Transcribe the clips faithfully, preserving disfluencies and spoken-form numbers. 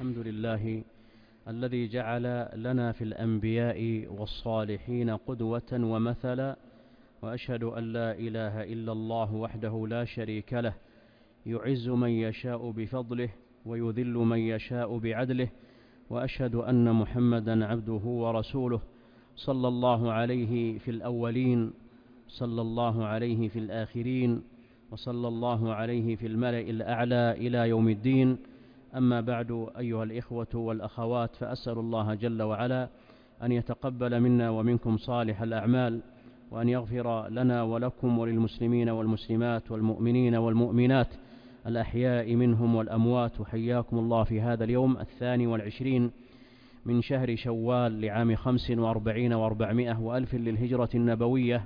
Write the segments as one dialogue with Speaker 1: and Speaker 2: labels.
Speaker 1: الحمد لله الذي جعل لنا في الأنبياء والصالحين قدوة ومثلا، وأشهد أن لا إله إلا الله وحده لا شريك له، يعز من يشاء بفضله ويذل من يشاء بعدله، وأشهد أن محمدا عبده ورسوله صلى الله عليه في الأولين، صلى الله عليه في الآخرين، وصلى الله عليه في الملأ الأعلى إلى يوم الدين. أما بعد، أيها الإخوة والأخوات، فأسأل الله جل وعلا أن يتقبل منا ومنكم صالح الأعمال، وأن يغفر لنا ولكم وللمسلمين والمسلمات والمؤمنين والمؤمنات الأحياء منهم والأموات. وحياكم الله في هذا اليوم الثاني والعشرين من شهر شوال لعام خمس وأربعين وأربعمائة وألف للهجرة النبوية،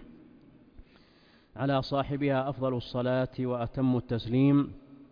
Speaker 1: على صاحبها أفضل الصلاة وأتم التسليم،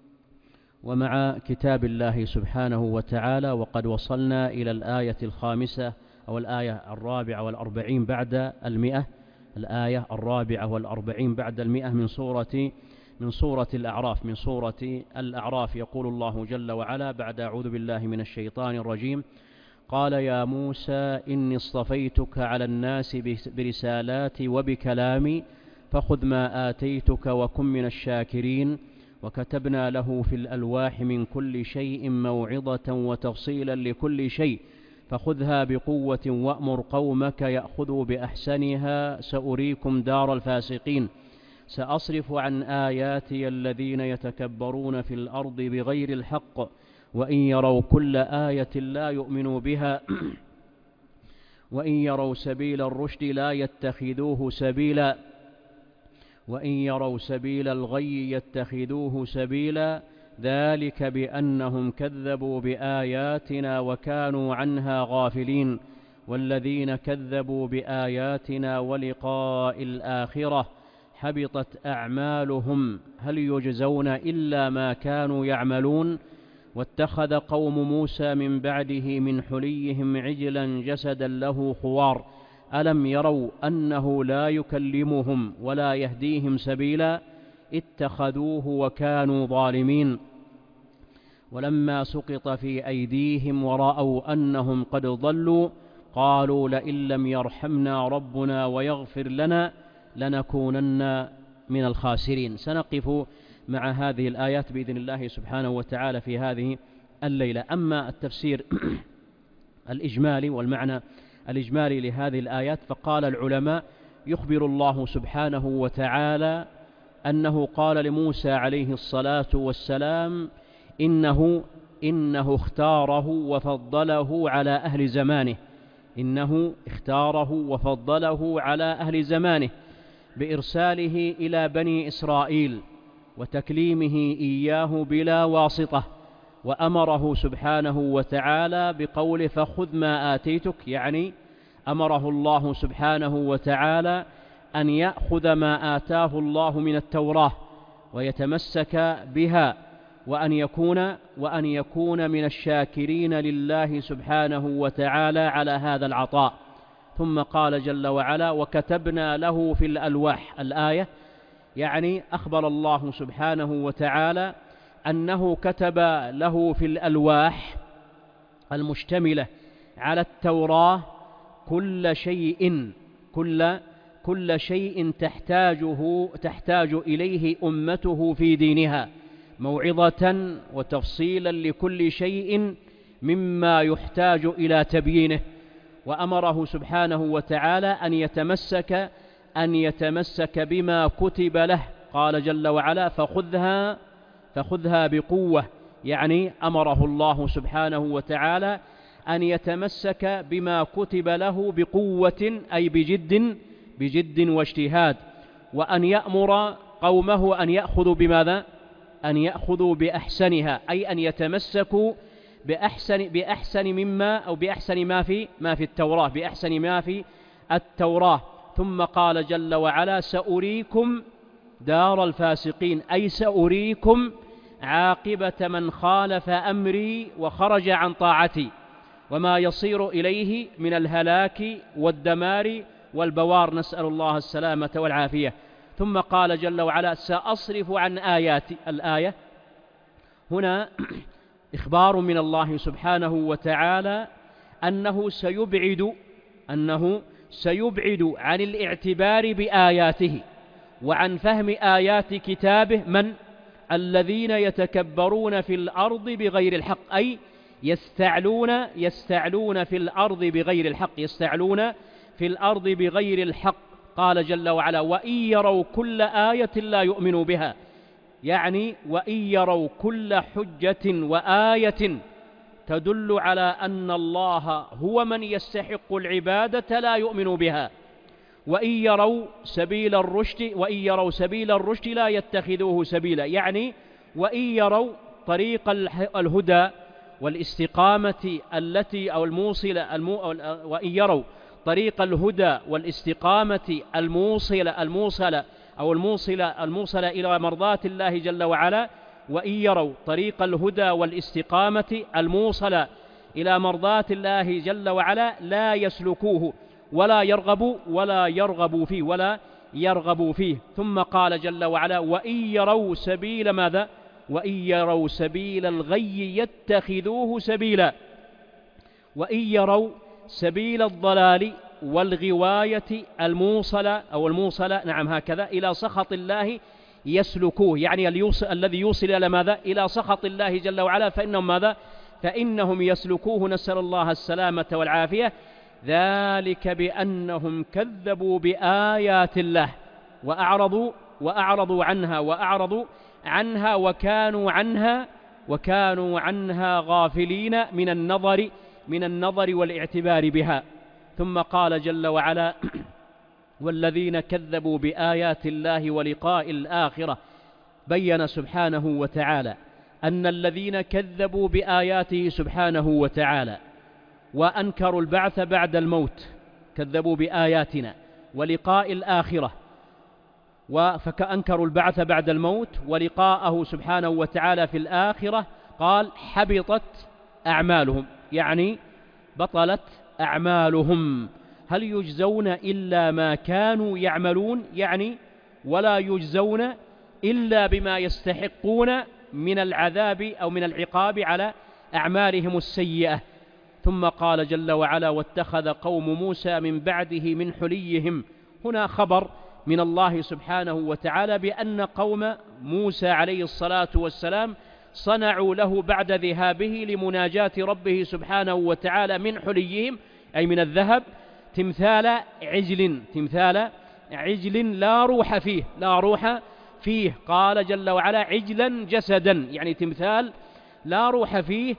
Speaker 1: ومع كتاب الله سبحانه وتعالى. وقد وصلنا إلى الآية الخامسة أو الآية الرابعة والأربعين بعد المئة، الآية الرابعة والأربعين بعد المئة من سورة من سورة الأعراف من سورة الأعراف. يقول الله جل وعلا بعد أعوذ بالله من الشيطان الرجيم: قال يا موسى إني اصطفيتك على الناس برسالاتي وبكلامي فخذ ما آتيتك وكن من الشاكرين، وكتبنا له في الألواح من كل شيء موعظة وتفصيلا لكل شيء فخذها بقوة وأمر قومك يأخذوا بأحسنها سأريكم دار الفاسقين، سأصرف عن آياتي الذين يتكبرون في الأرض بغير الحق وإن يروا كل آية لا يؤمنوا بها وإن يروا سبيل الرشد لا يتخذوه سبيلا وإن يروا سبيل الغي يتخذوه سبيلا، ذلك بأنهم كذبوا بآياتنا وكانوا عنها غافلين، والذين كذبوا بآياتنا ولقاء الآخرة حبطت أعمالهم هل يجزون إلا ما كانوا يعملون. واتخذ قوم موسى من بعده من حليهم عجلا جسدا له خوار ألم يروا أنه لا يكلمهم ولا يهديهم سبيلا اتخذوه وكانوا ظالمين. ولما سقط في أيديهم ورأوا أنهم قد ضلوا قالوا لئن لم يرحمنا ربنا ويغفر لنا لنكونن من الخاسرين. سنقف مع هذه الآيات بإذن الله سبحانه وتعالى في هذه الليلة. أما التفسير الإجمالي والمعنى الإجمالي لهذه الآيات، فقال العلماء: يخبر الله سبحانه وتعالى أنه قال لموسى عليه الصلاة والسلام إنه إنه اختاره وفضله على أهل زمانه إنه اختاره وفضله على أهل زمانه بإرساله إلى بني إسرائيل وتكليمه إياه بلا واسطة، وأمره سبحانه وتعالى بقوله فخذ ما آتيتك، يعني أمره الله سبحانه وتعالى أن يأخذ ما آتاه الله من التوراة ويتمسك بها، وأن يكون وأن يكون من الشاكرين لله سبحانه وتعالى على هذا العطاء. ثم قال جل وعلا: وكتبنا له في الألواح. الآية يعني أخبر الله سبحانه وتعالى أنه كتب له في الألواح المشتملة على التوراة كل شيء كل كل شيء تحتاجه تحتاج إليه أمته في دينها، موعظة وتفصيلا لكل شيء مما يحتاج إلى تبيينه. وأمره سبحانه وتعالى أن يتمسك أن يتمسك بما كتب له. قال جل وعلا: فخذها فخذها بقوة، يعني أمره الله سبحانه وتعالى أن يتمسك بما كتب له بقوة، أي بجد بجد واجتهاد، وأن يأمر قومه أن يأخذوا بماذا؟ أن يأخذوا بأحسنها، أي أن يتمسكوا بأحسن بأحسن مما أو بأحسن ما في ما في التوراة بأحسن ما في التوراة. ثم قال جل وعلا: سأريكم دار الفاسقين، أي سأريكم عاقبة من خالف أمري وخرج عن طاعتي، وما يصير إليه من الهلاك والدمار والبوار، نسأل الله السلامة والعافية. ثم قال جل وعلا: سأصرف عن آياتي. الآية هنا إخبار من الله سبحانه وتعالى أنه سيبعد أنه سيبعد عن الاعتبار بآياته وعن فهم آيات كتابه من الذين يتكبرون في الأرض بغير الحق، أي يستعلون يستعلون في الأرض بغير الحق يستعلون في الأرض بغير الحق. قال جل وعلا: وإن يروا كل آية لا يؤمنوا بها، يعني وإن يروا كل حجة وآية تدل على أن الله هو من يستحق العبادة لا يؤمنوا بها. وإن يروا سبيل الرشد وإن يروا سبيل الرشد لا يتخذوه سبيلا، يعني وإن يروا طريق الهدى والاستقامة التي أو الموصلة المو وإن يروا طريق الهدى والاستقامة الموصلة الموصلة أو الموصلة الموصلة إلى مرضات الله جل وعلا، وإن يروا طريق الهدى والاستقامة الموصلة إلى مرضات الله جل وعلا لا يسلكوه ولا يرغبوا ولا يرغبوا فيه ولا يرغبوا فيه. ثم قال جل وعلا: وإن يروا سبيل ماذا؟ وإن يروا سبيل الغي يتخذوه سبيلا. وإن يروا سبيل الضلال والغواية الموصلة أو الموصلة نعم هكذا إلى سخط الله يسلكوه، يعني الذي يوصل إلى ماذا؟ إلى سخط الله جل وعلا، فإنهم ماذا؟ فإنهم يسلكوه، نسأل الله السلامة والعافية. ذلك بأنهم كذبوا بآيات الله وأعرضوا وأعرضوا عنها وأعرضوا عنها وكانوا عنها وكانوا عنها غافلين من النظر من النظر والاعتبار بها. ثم قال جل وعلا: والذين كذبوا بآيات الله ولقاء الآخرة. بين سبحانه وتعالى أن الذين كذبوا بآياته سبحانه وتعالى وأنكروا البعث بعد الموت، كذبوا بآياتنا ولقاء الآخرة، فكأنكروا البعث بعد الموت ولقاءه سبحانه وتعالى في الآخرة، قال: حبطت أعمالهم، يعني بطلت أعمالهم. هل يجزون إلا ما كانوا يعملون؟ يعني ولا يجزون إلا بما يستحقون من العذاب أو من العقاب على أعمالهم السيئة. ثم قال جل وعلا: واتخذ قوم موسى من بعده من حليهم. هنا خبر من الله سبحانه وتعالى بأن قوم موسى عليه الصلاة والسلام صنعوا له بعد ذهابه لمناجاة ربه سبحانه وتعالى من حليهم، أي من الذهب، تمثال عجل تمثال عجل لا روح فيه لا روح فيه قال جل وعلا: عجلا جسدا، يعني تمثال لا روح فيه،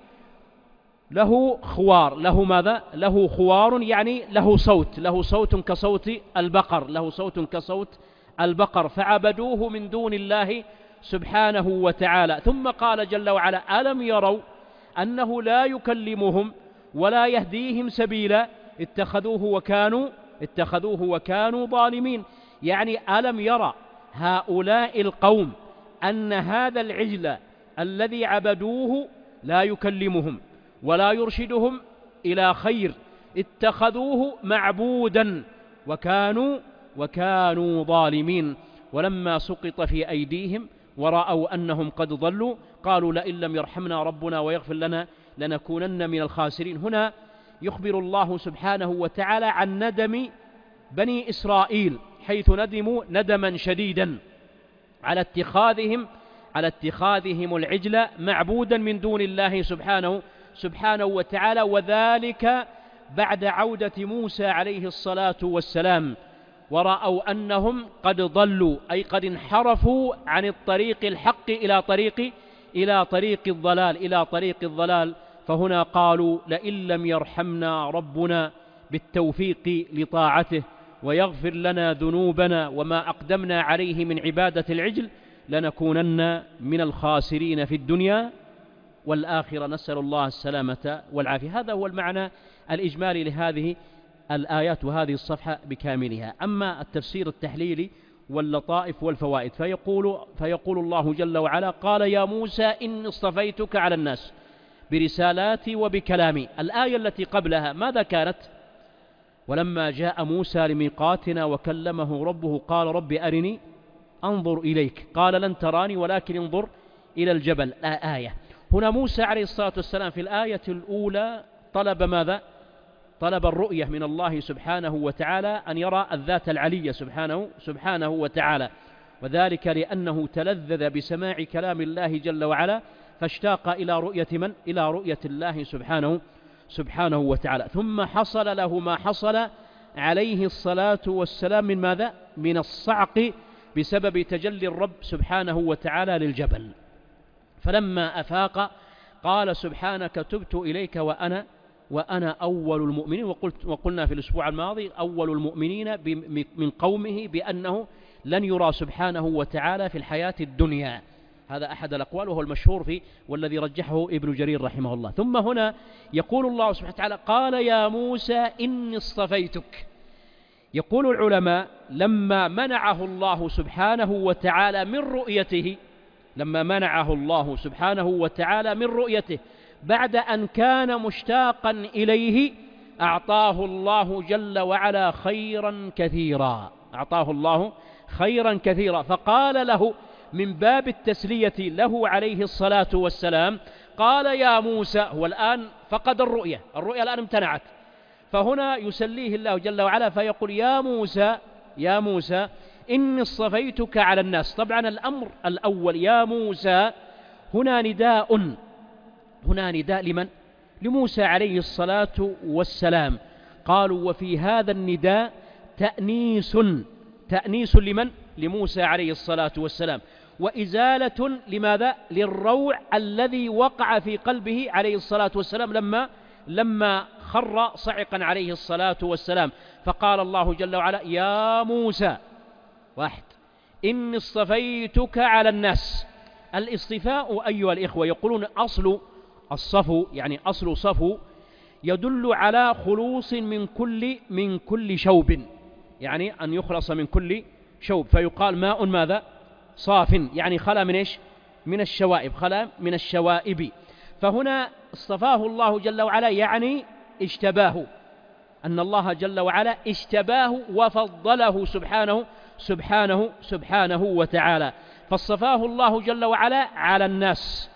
Speaker 1: له خوار، له ماذا؟ له خوار، يعني له صوت له صوت كصوت البقر له صوت كصوت البقر فعبدوه من دون الله سبحانه وتعالى. ثم قال جل وعلا: ألم يروا أنه لا يكلمهم ولا يهديهم سبيلا اتخذوه وكانوا اتخذوه وكانوا ظالمين. يعني ألم يرى هؤلاء القوم أن هذا العجل الذي عبدوه لا يكلمهم ولا يرشدهم إلى خير، اتخذوه معبودا وكانوا وكانوا ظالمين. ولما سقط في أيديهم ورأوا أنهم قد ضلوا قالوا: لئن لم يرحمنا ربنا ويغفر لنا لنكونن من الخاسرين. هنا يخبر الله سبحانه وتعالى عن ندم بني إسرائيل، حيث ندموا ندما شديدا على اتخاذهم على اتخاذهم العجل معبودا من دون الله سبحانه سبحانه وتعالى، وذلك بعد عودة موسى عليه الصلاة والسلام، ورأوا أنهم قد ضلوا، أي قد انحرفوا عن الطريق الحق إلى طريق إلى طريق الضلال إلى طريق الضلال فهنا قالوا: لئن لم يرحمنا ربنا بالتوفيق لطاعته ويغفر لنا ذنوبنا وما أقدمنا عليه من عبادة العجل لنكونن من الخاسرين في الدنيا والآخرة. نسأل الله السلامة والعافية. هذا هو المعنى الإجمالي لهذه الآيات وهذه الصفحة بكاملها. أما التفسير التحليلي واللطائف والفوائد فيقول, فيقول الله جل وعلا: قال يا موسى إني اصطفيتك على الناس برسالاتي وبكلامي. الآية التي قبلها ماذا كانت؟ ولما جاء موسى لميقاتنا وكلمه ربه قال رب أرني أنظر إليك قال لن تراني ولكن انظر إلى الجبل. آية. هنا موسى عليه الصلاة والسلام في الآية الأولى طلب ماذا؟ طلب الرؤية من الله سبحانه وتعالى، أن يرى الذات العلية سبحانه سبحانه وتعالى، وذلك لأنه تلذذ بسماع كلام الله جل وعلا، فاشتاق إلى رؤية من؟ إلى رؤية الله سبحانه سبحانه وتعالى. ثم حصل له ما حصل عليه الصلاة والسلام من ماذا؟ من الصعق بسبب تجلي الرب سبحانه وتعالى للجبل. فلما أفاق قال سبحانك تبت إليك وأنا وأنا أول المؤمنين. وقلت وقلنا في الأسبوع الماضي أول المؤمنين من قومه بأنه لن يرى سبحانه وتعالى في الحياة الدنيا. هذا أحد الأقوال وهو المشهور فيه والذي رجحه ابن جرير رحمه الله. ثم هنا يقول الله سبحانه وتعالى قال يا موسى إني اصطفيتك. يقول العلماء لما منعه الله سبحانه وتعالى من رؤيته لما منعه الله سبحانه وتعالى من رؤيته بعد أن كان مشتاقا إليه أعطاه الله جل وعلا خيرا كثيرا أعطاه الله خيرا كثيرا فقال له من باب التسلية له عليه الصلاة والسلام قال يا موسى. هو الآن فقد الرؤية الرؤية الآن امتنعت، فهنا يسليه الله جل وعلا فيقول يا موسى يا موسى إني اصطفيتك على الناس. طبعا الأمر الأول يا موسى هنا نداء هنا نداء لمن؟ لموسى عليه الصلاة والسلام. قالوا وفي هذا النداء تأنيس تأنيس لمن؟ لموسى عليه الصلاة والسلام، وإزالة لماذا؟ للروع الذي وقع في قلبه عليه الصلاة والسلام لما لما خر صعقا عليه الصلاة والسلام. فقال الله جل وعلا يا موسى واحد إني اصطفيتك على الناس. الاصطفاء أيها الإخوة يقولون أصل الصفو يعني أصل صفو يدل على خلوص من كل من كل شوب، يعني أن يخلص من كل شوب، فيقال ماء ماذا؟ صاف، يعني خلا من إيش؟ من الشوائب، خلا من الشوائب. فهنا اصطفاه الله جل وعلا يعني اجتباه، أن الله جل وعلا اجتباه وفضله سبحانه سبحانه سبحانه وتعالى، فاصطفاه الله جل وعلا على الناس.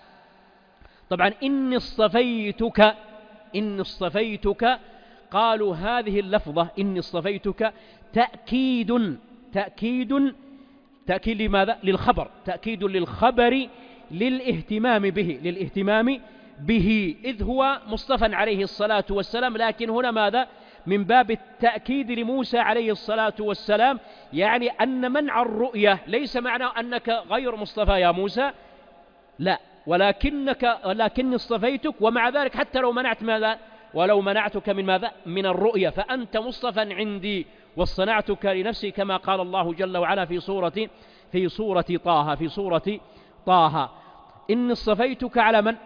Speaker 1: طبعا إني اصطفيتك إني اصطفيتك قالوا هذه اللفظة إني اصطفيتك تأكيد تأكيد تأكيد لماذا؟ للخبر، تأكيد للخبر للاهتمام به للاهتمام به إذ هو مصطفى عليه الصلاة والسلام. لكن هنا ماذا؟ من باب التأكيد لموسى عليه الصلاة والسلام، يعني أن منع الرؤية ليس معناه أنك غير مصطفى يا موسى، لا، ولكنك ولكني اصطفيتك، ومع ذلك حتى لو منعت ماذا؟ ولو منعتك من ماذا؟ من الرؤية فأنت مصطفى عندي واصطنعتك لنفسي، كما قال الله جل وعلا في سورة في سورة طه في سورة طه إني اصطفيتك على من؟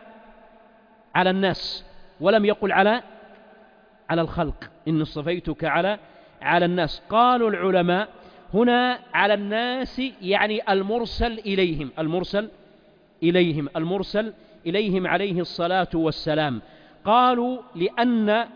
Speaker 1: على الناس، ولم يقل على على الخلق. إني اصطفيتك على على الناس. قالوا العلماء هنا على الناس يعني المرسل إليهم المرسل إليهم المرسل إليهم عليه الصلاة والسلام. قالوا لأن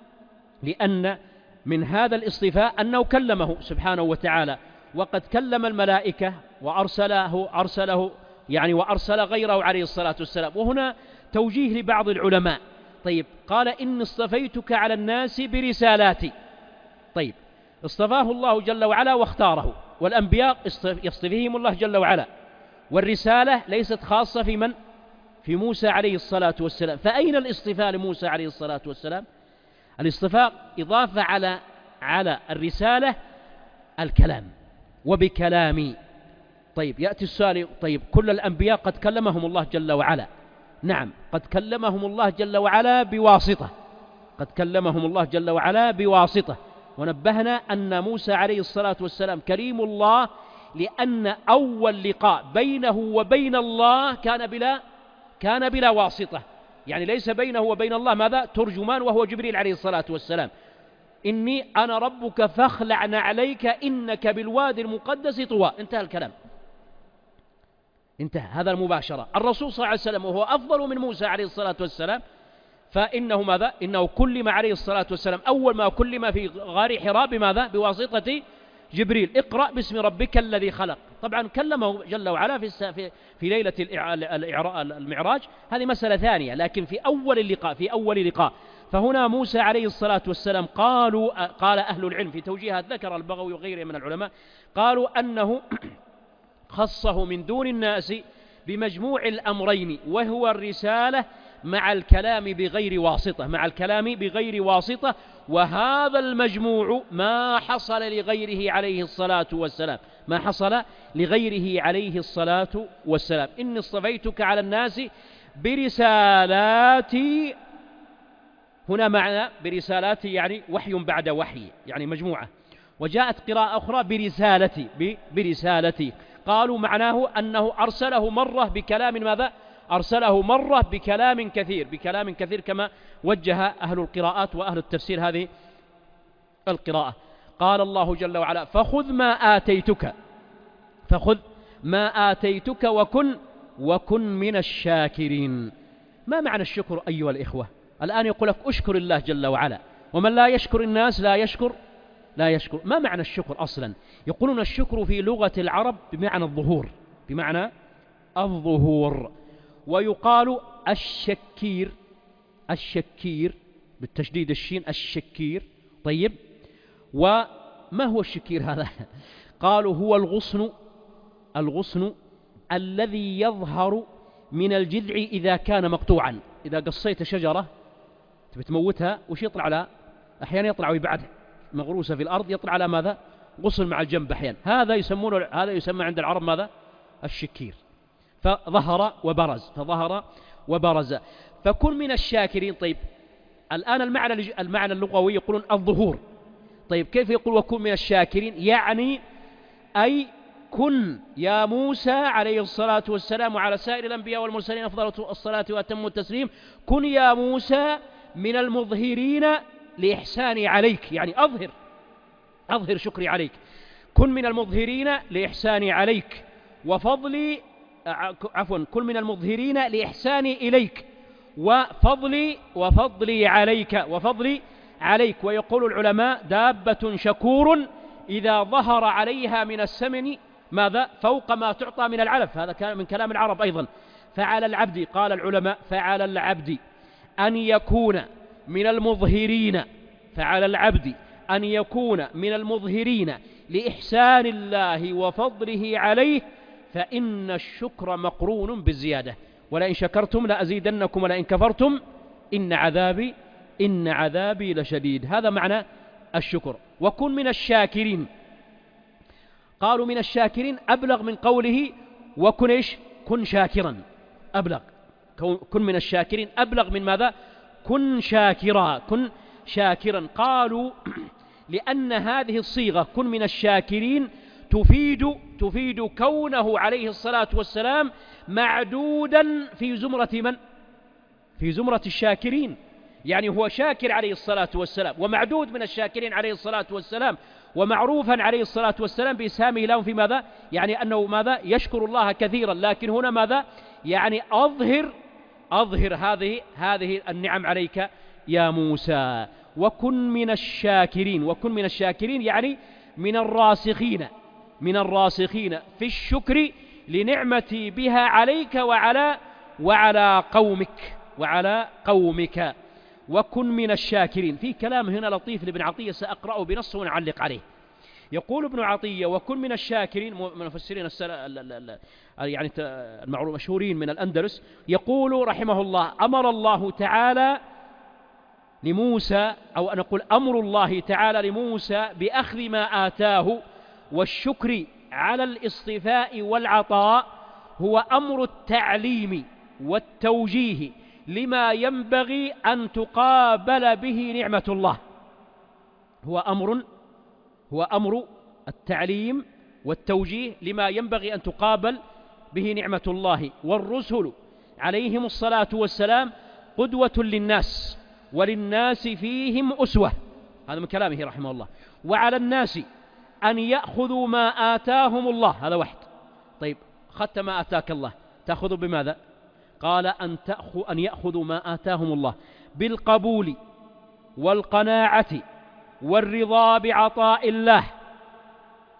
Speaker 1: لأن من هذا الاصطفاء أنه كلمه سبحانه وتعالى، وقد كلم الملائكة وأرسله أرسله يعني وأرسل غيره عليه الصلاة والسلام. وهنا توجيه لبعض العلماء. طيب قال إن اصطفيتك على الناس برسالاتي. طيب اصطفاه الله جل وعلا واختاره، والأنبياء يصطفيهم الله جل وعلا، والرسالة ليست خاصة في من؟ في موسى عليه الصلاة والسلام. فأين الاصطفاء لموسى عليه الصلاة والسلام؟ الاصطفاء إضافة على على الرسالة الكلام وبكلامي. طيب يأتي السؤال، طيب كل الأنبياء قد كلمهم الله جل وعلا، نعم قد كلمهم الله جل وعلا بواسطة قد كلمهم الله جل وعلا بواسطة ونبهنا أن موسى عليه الصلاة والسلام كريم الله، لأن أول لقاء بينه وبين الله كان بلا كان بلا واسطة، يعني ليس بينه وبين الله ماذا؟ ترجمان، وهو جبريل عليه الصلاة والسلام. إني أنا ربك فاخلع نعليك إنك بالوادي المقدس طوى. انتهى الكلام، انتهى هذا المباشرة. الرسول صلى الله عليه وسلم وهو أفضل من موسى عليه الصلاة والسلام، فإنه ماذا؟ إنه كلم عليه الصلاة والسلام أول ما كلم في غار حراء بماذا؟ بواسطة جبريل اقرأ باسم ربك الذي خلق. طبعا كلمه جل وعلا في في في ليلة المعراج، هذه مسألة ثانية، لكن في أول اللقاء في أول لقاء. فهنا موسى عليه الصلاة والسلام قالوا قال أهل العلم في توجيهات ذكر البغوي وغيره من العلماء قالوا أنه خصه من دون الناس بمجموع الأمرين، وهو الرسالة مع الكلام بغير واسطة مع الكلام بغير واسطة وهذا المجموع ما حصل لغيره عليه الصلاة والسلام ما حصل لغيره عليه الصلاة والسلام. إني اصطفيتك على الناس برسالاتي، هنا معنى برسالاتي يعني وحي بعد وحي، يعني مجموعة. وجاءت قراءة أخرى برسالتي برسالتي قالوا معناه أنه أرسله مرة بكلام ماذا؟ أرسله مرة بكلام كثير بكلام كثير كما وجه أهل القراءات وأهل التفسير هذه القراءة. قال الله جل وعلا فخذ ما آتيتك فخذ ما آتيتك وكن وكن من الشاكرين. ما معنى الشكر أيها الإخوة؟ الآن يقول لك أشكر الله جل وعلا، ومن لا يشكر الناس لا يشكر لا يشكر. ما معنى الشكر أصلا؟ يقولون الشكر في لغة العرب بمعنى الظهور بمعنى الظهور ويقال الشكير الشكير بالتشديد الشين الشكير. طيب، وما هو الشكير هذا؟ قالوا هو الغصن الغصن الذي يظهر من الجذع إذا كان مقطوعا. إذا قصيت شجرة تبي تموتها وش يطلع على أحيانا يطلع ويبعد مغروسة في الأرض يطلع على ماذا؟ غصن مع الجنب أحيانا. هذا يسمونه هذا يسمى عند العرب ماذا؟ الشكير. فظهر وبرز فظهر وبرز فكن من الشاكرين. طيب الآن المعنى المعنى اللغوي يقولون الظهور. طيب كيف يقول وكن من الشاكرين؟ يعني أي كن يا موسى عليه الصلاة والسلام وعلى سائر الأنبياء والمرسلين أفضل الصلاة وأتم التسليم، كن يا موسى من المظهرين لإحساني عليك، يعني أظهر أظهر شكري عليك. كن من المظهرين لإحساني عليك وفضلي عفوا كن من المظهرين لإحساني إليك وفضلي وفضلي عليك وفضلي عليك. ويقول العلماء دابة شكور إذا ظهر عليها من السمن ماذا؟ فوق ما تعطى من العلف. هذا كان من كلام العرب أيضا. فعلى العبد قال العلماء فعلى العبد أن يكون من المظهرين فعلى العبد أن يكون من المظهرين لإحسان الله وفضله عليه، فإن الشكر مقرون بالزيادة، ولئن شكرتم لأزيدنكم ولئن كفرتم إن عذابي إن عذابي لشديد. هذا معنى الشكر. وكن من الشاكرين. قالوا من الشاكرين أبلغ من قوله وكن إيش؟ كن شاكرا. أبلغ كن من الشاكرين أبلغ من ماذا؟ كن شاكرا كن شاكرا. قالوا لأن هذه الصيغة كن من الشاكرين تفيد تفيد كونه عليه الصلاة والسلام معدودا في زمرة من؟ في زمرة الشاكرين. يعني هو شاكر عليه الصلاة والسلام ومعدود من الشاكرين عليه الصلاة والسلام، ومعروفا عليه الصلاة والسلام بإسهامه لهم في ماذا؟ يعني أنه ماذا؟ يشكر الله كثيرا. لكن هنا ماذا؟ يعني أظهر أظهر هذه هذه النعم عليك يا موسى. وكن من الشاكرين وكن من الشاكرين يعني من الراسخين من الراسخين في الشكر لنعمتي بها عليك وعلى وعلى قومك وعلى قومك. وكن من الشاكرين. في كلام هنا لطيف لابن عطية سأقرأه بنصه ونعلق عليه. يقول ابن عطية وكن من الشاكرين، من مفسرين يعني المعروف مشهورين من الأندلس، يقول رحمه الله أمر الله تعالى لموسى أو نقول أمر الله تعالى لموسى بأخذ ما آتاه والشكر على الاصطفاء والعطاء هو أمر التعليم والتوجيه لما ينبغي أن تقابل به نعمة الله. هو أمر هو أمر التعليم والتوجيه لما ينبغي أن تقابل به نعمة الله. والرسل عليهم الصلاة والسلام قدوة للناس وللناس فيهم أسوة. هذا من كلامه رحمه الله. وعلى الناس أن يأخذوا ما آتاهم الله. هذا واحد. طيب أخذت ما آتاك الله تأخذ بماذا؟ قال أن, تأخذ أن يأخذوا ما آتاهم الله بالقبول والقناعة والرضا بعطاء الله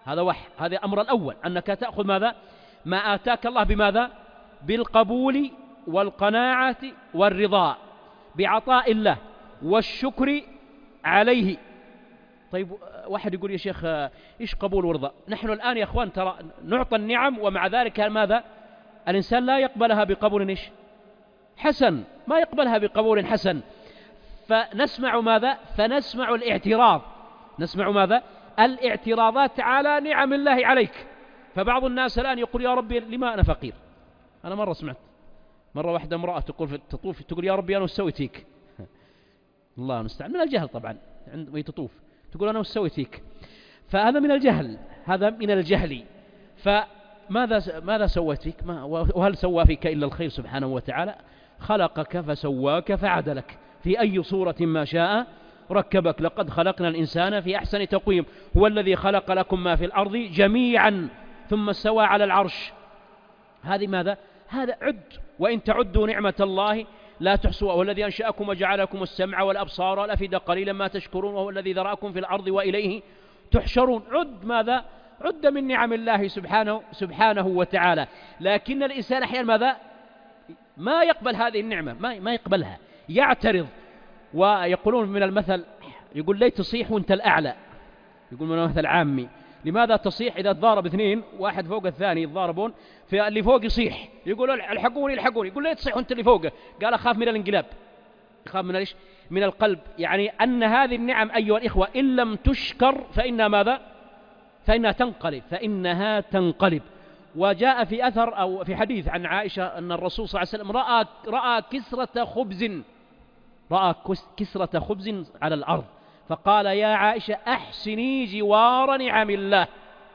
Speaker 1: هذا وح هذا الأمر الأول، أنك تأخذ ماذا؟ ما آتاك الله بماذا؟ بالقبول والقناعة والرضا بعطاء الله والشكر عليه. طيب واحد يقول يا شيخ إيش قبول ورضا؟ نحن الآن يا أخوان ترى نعطى النعم ومع ذلك ماذا؟ الإنسان لا يقبلها بقبول إيش؟ حسن، ما يقبلها بقبول حسن. فنسمع ماذا؟ فنسمع الاعتراض، نسمع ماذا؟ الاعتراضات على نعم الله عليك. فبعض الناس الآن يقول يا ربي لما أنا فقير؟ أنا مرة سمعت مرة واحدة امرأة تقول تطوف تقول يا ربي أنا وش سويت فيك؟ الله المستعان، من الجهل طبعا، عندما تطوف تقول أنا وش سويت فيك؟ فهذا من الجهل، هذا من الجهل. فماذا ماذا سويت فيك؟ ما وهل سوى فيك إلا الخير سبحانه وتعالى؟ خلقك فسواك فعدلك في أي صورة ما شاء ركبك. لقد خلقنا الإنسان في أحسن تقويم. هو الذي خلق لكم ما في الأرض جميعا ثم استوى على العرش. هذه ماذا؟ هذا عد، وإن تعدوا نعمة الله لا تحصوها. هو الذي أنشأكم وجعلكم السمع والأبصار والأفئدة قليلا ما تشكرون، وهو الذي ذرأكم في الأرض وإليه تحشرون. عد ماذا؟ عد من نعم الله سبحانه سبحانه وتعالى. لكن الإنسان أحيانا ماذا؟ ما يقبل هذه النعمة، ما ما يقبلها، يعترض. ويقولون من المثل، يقول ليت تصيح وانت الأعلى، يقول من المثل عامي، لماذا تصيح إذا تضارب اثنين واحد فوق الثاني يتضاربون، فاللي فوق يصيح يقول الحقوني الحقوني، يقول ليت تصيح وانت اللي فوقه. قال أخاف من الانقلاب، يخاف من ايش؟ من القلب. يعني أن هذه النعم أيها الإخوة إن لم تشكر فإنها ماذا؟ فإنها تنقلب، فإنها تنقلب. وجاء في أثر أو في حديث عن عائشة أن الرسول صلى الله عليه وسلم رأى رأى كسرة خبز رأى كسرة خبز على الأرض، فقال يا عائشة أحسني جوار نعم الله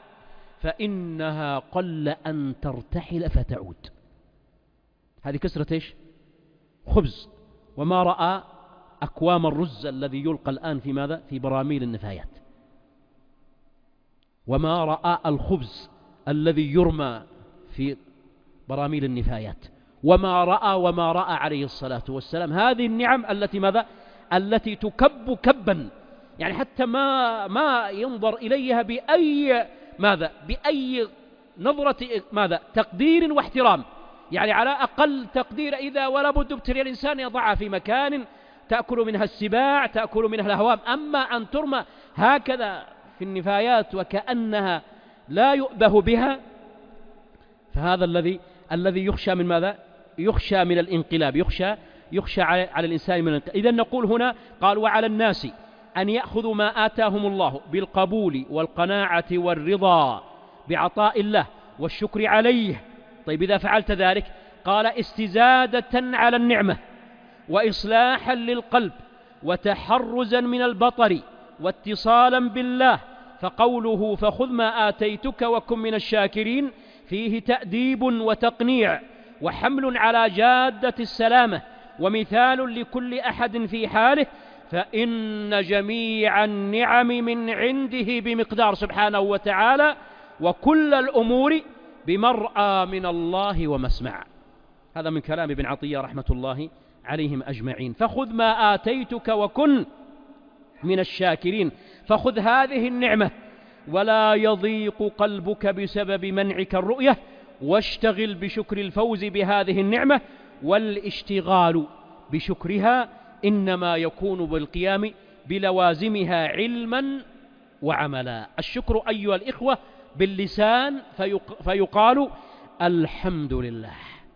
Speaker 1: فإنها قل أن ترتحل فتعود. هذه كسرة إيش؟ خبز. وما رأى أكوام الرز الذي يلقى الآن في ماذا؟ في براميل النفايات. وما رأى الخبز الذي يرمى في براميل النفايات. وما رأى وما رأى عليه الصلاة والسلام هذه النعم التي ماذا؟ التي تكب كبا، يعني حتى ما ما ينظر إليها بأي ماذا؟ بأي نظرة ماذا؟ تقدير واحترام. يعني على أقل تقدير إذا ولا بد ابتلي الإنسان يضعها في مكان تأكل منها السباع، تأكل منها الهوام. أما أن ترمى هكذا في النفايات وكأنها لا يؤبه بها، فهذا الذي الذي يخشى من ماذا؟ يخشى من الانقلاب، يخشى يخشى على الإنسان من الانقلاب. إذن نقول هنا قال وعلى الناس أن يأخذوا ما آتاهم الله بالقبول والقناعة والرضا بعطاء الله والشكر عليه. طيب إذا فعلت ذلك قال استزادة على النعمة وإصلاحا للقلب وتحرزا من البطر واتصالا بالله. فقوله فخذ ما آتيتك وكن من الشاكرين فيه تأديب وتقنيع وحمل على جادة السلامة ومثال لكل أحد في حاله، فإن جميع النعم من عنده بمقدار سبحانه وتعالى، وكل الأمور بمرأى من الله ومسمع. هذا من كلام ابن عطية رحمة الله عليهم أجمعين. فخذ ما آتيتك وكن من الشاكرين، فخذ هذه النعمة ولا يضيق قلبك بسبب منعك الرؤية، واشتغل بشكر الفوز بهذه النعمة. والاشتغال بشكرها إنما يكون بالقيام بلوازمها علما وعملا. الشكر أيها الإخوة باللسان فيق فيقال الحمد لله،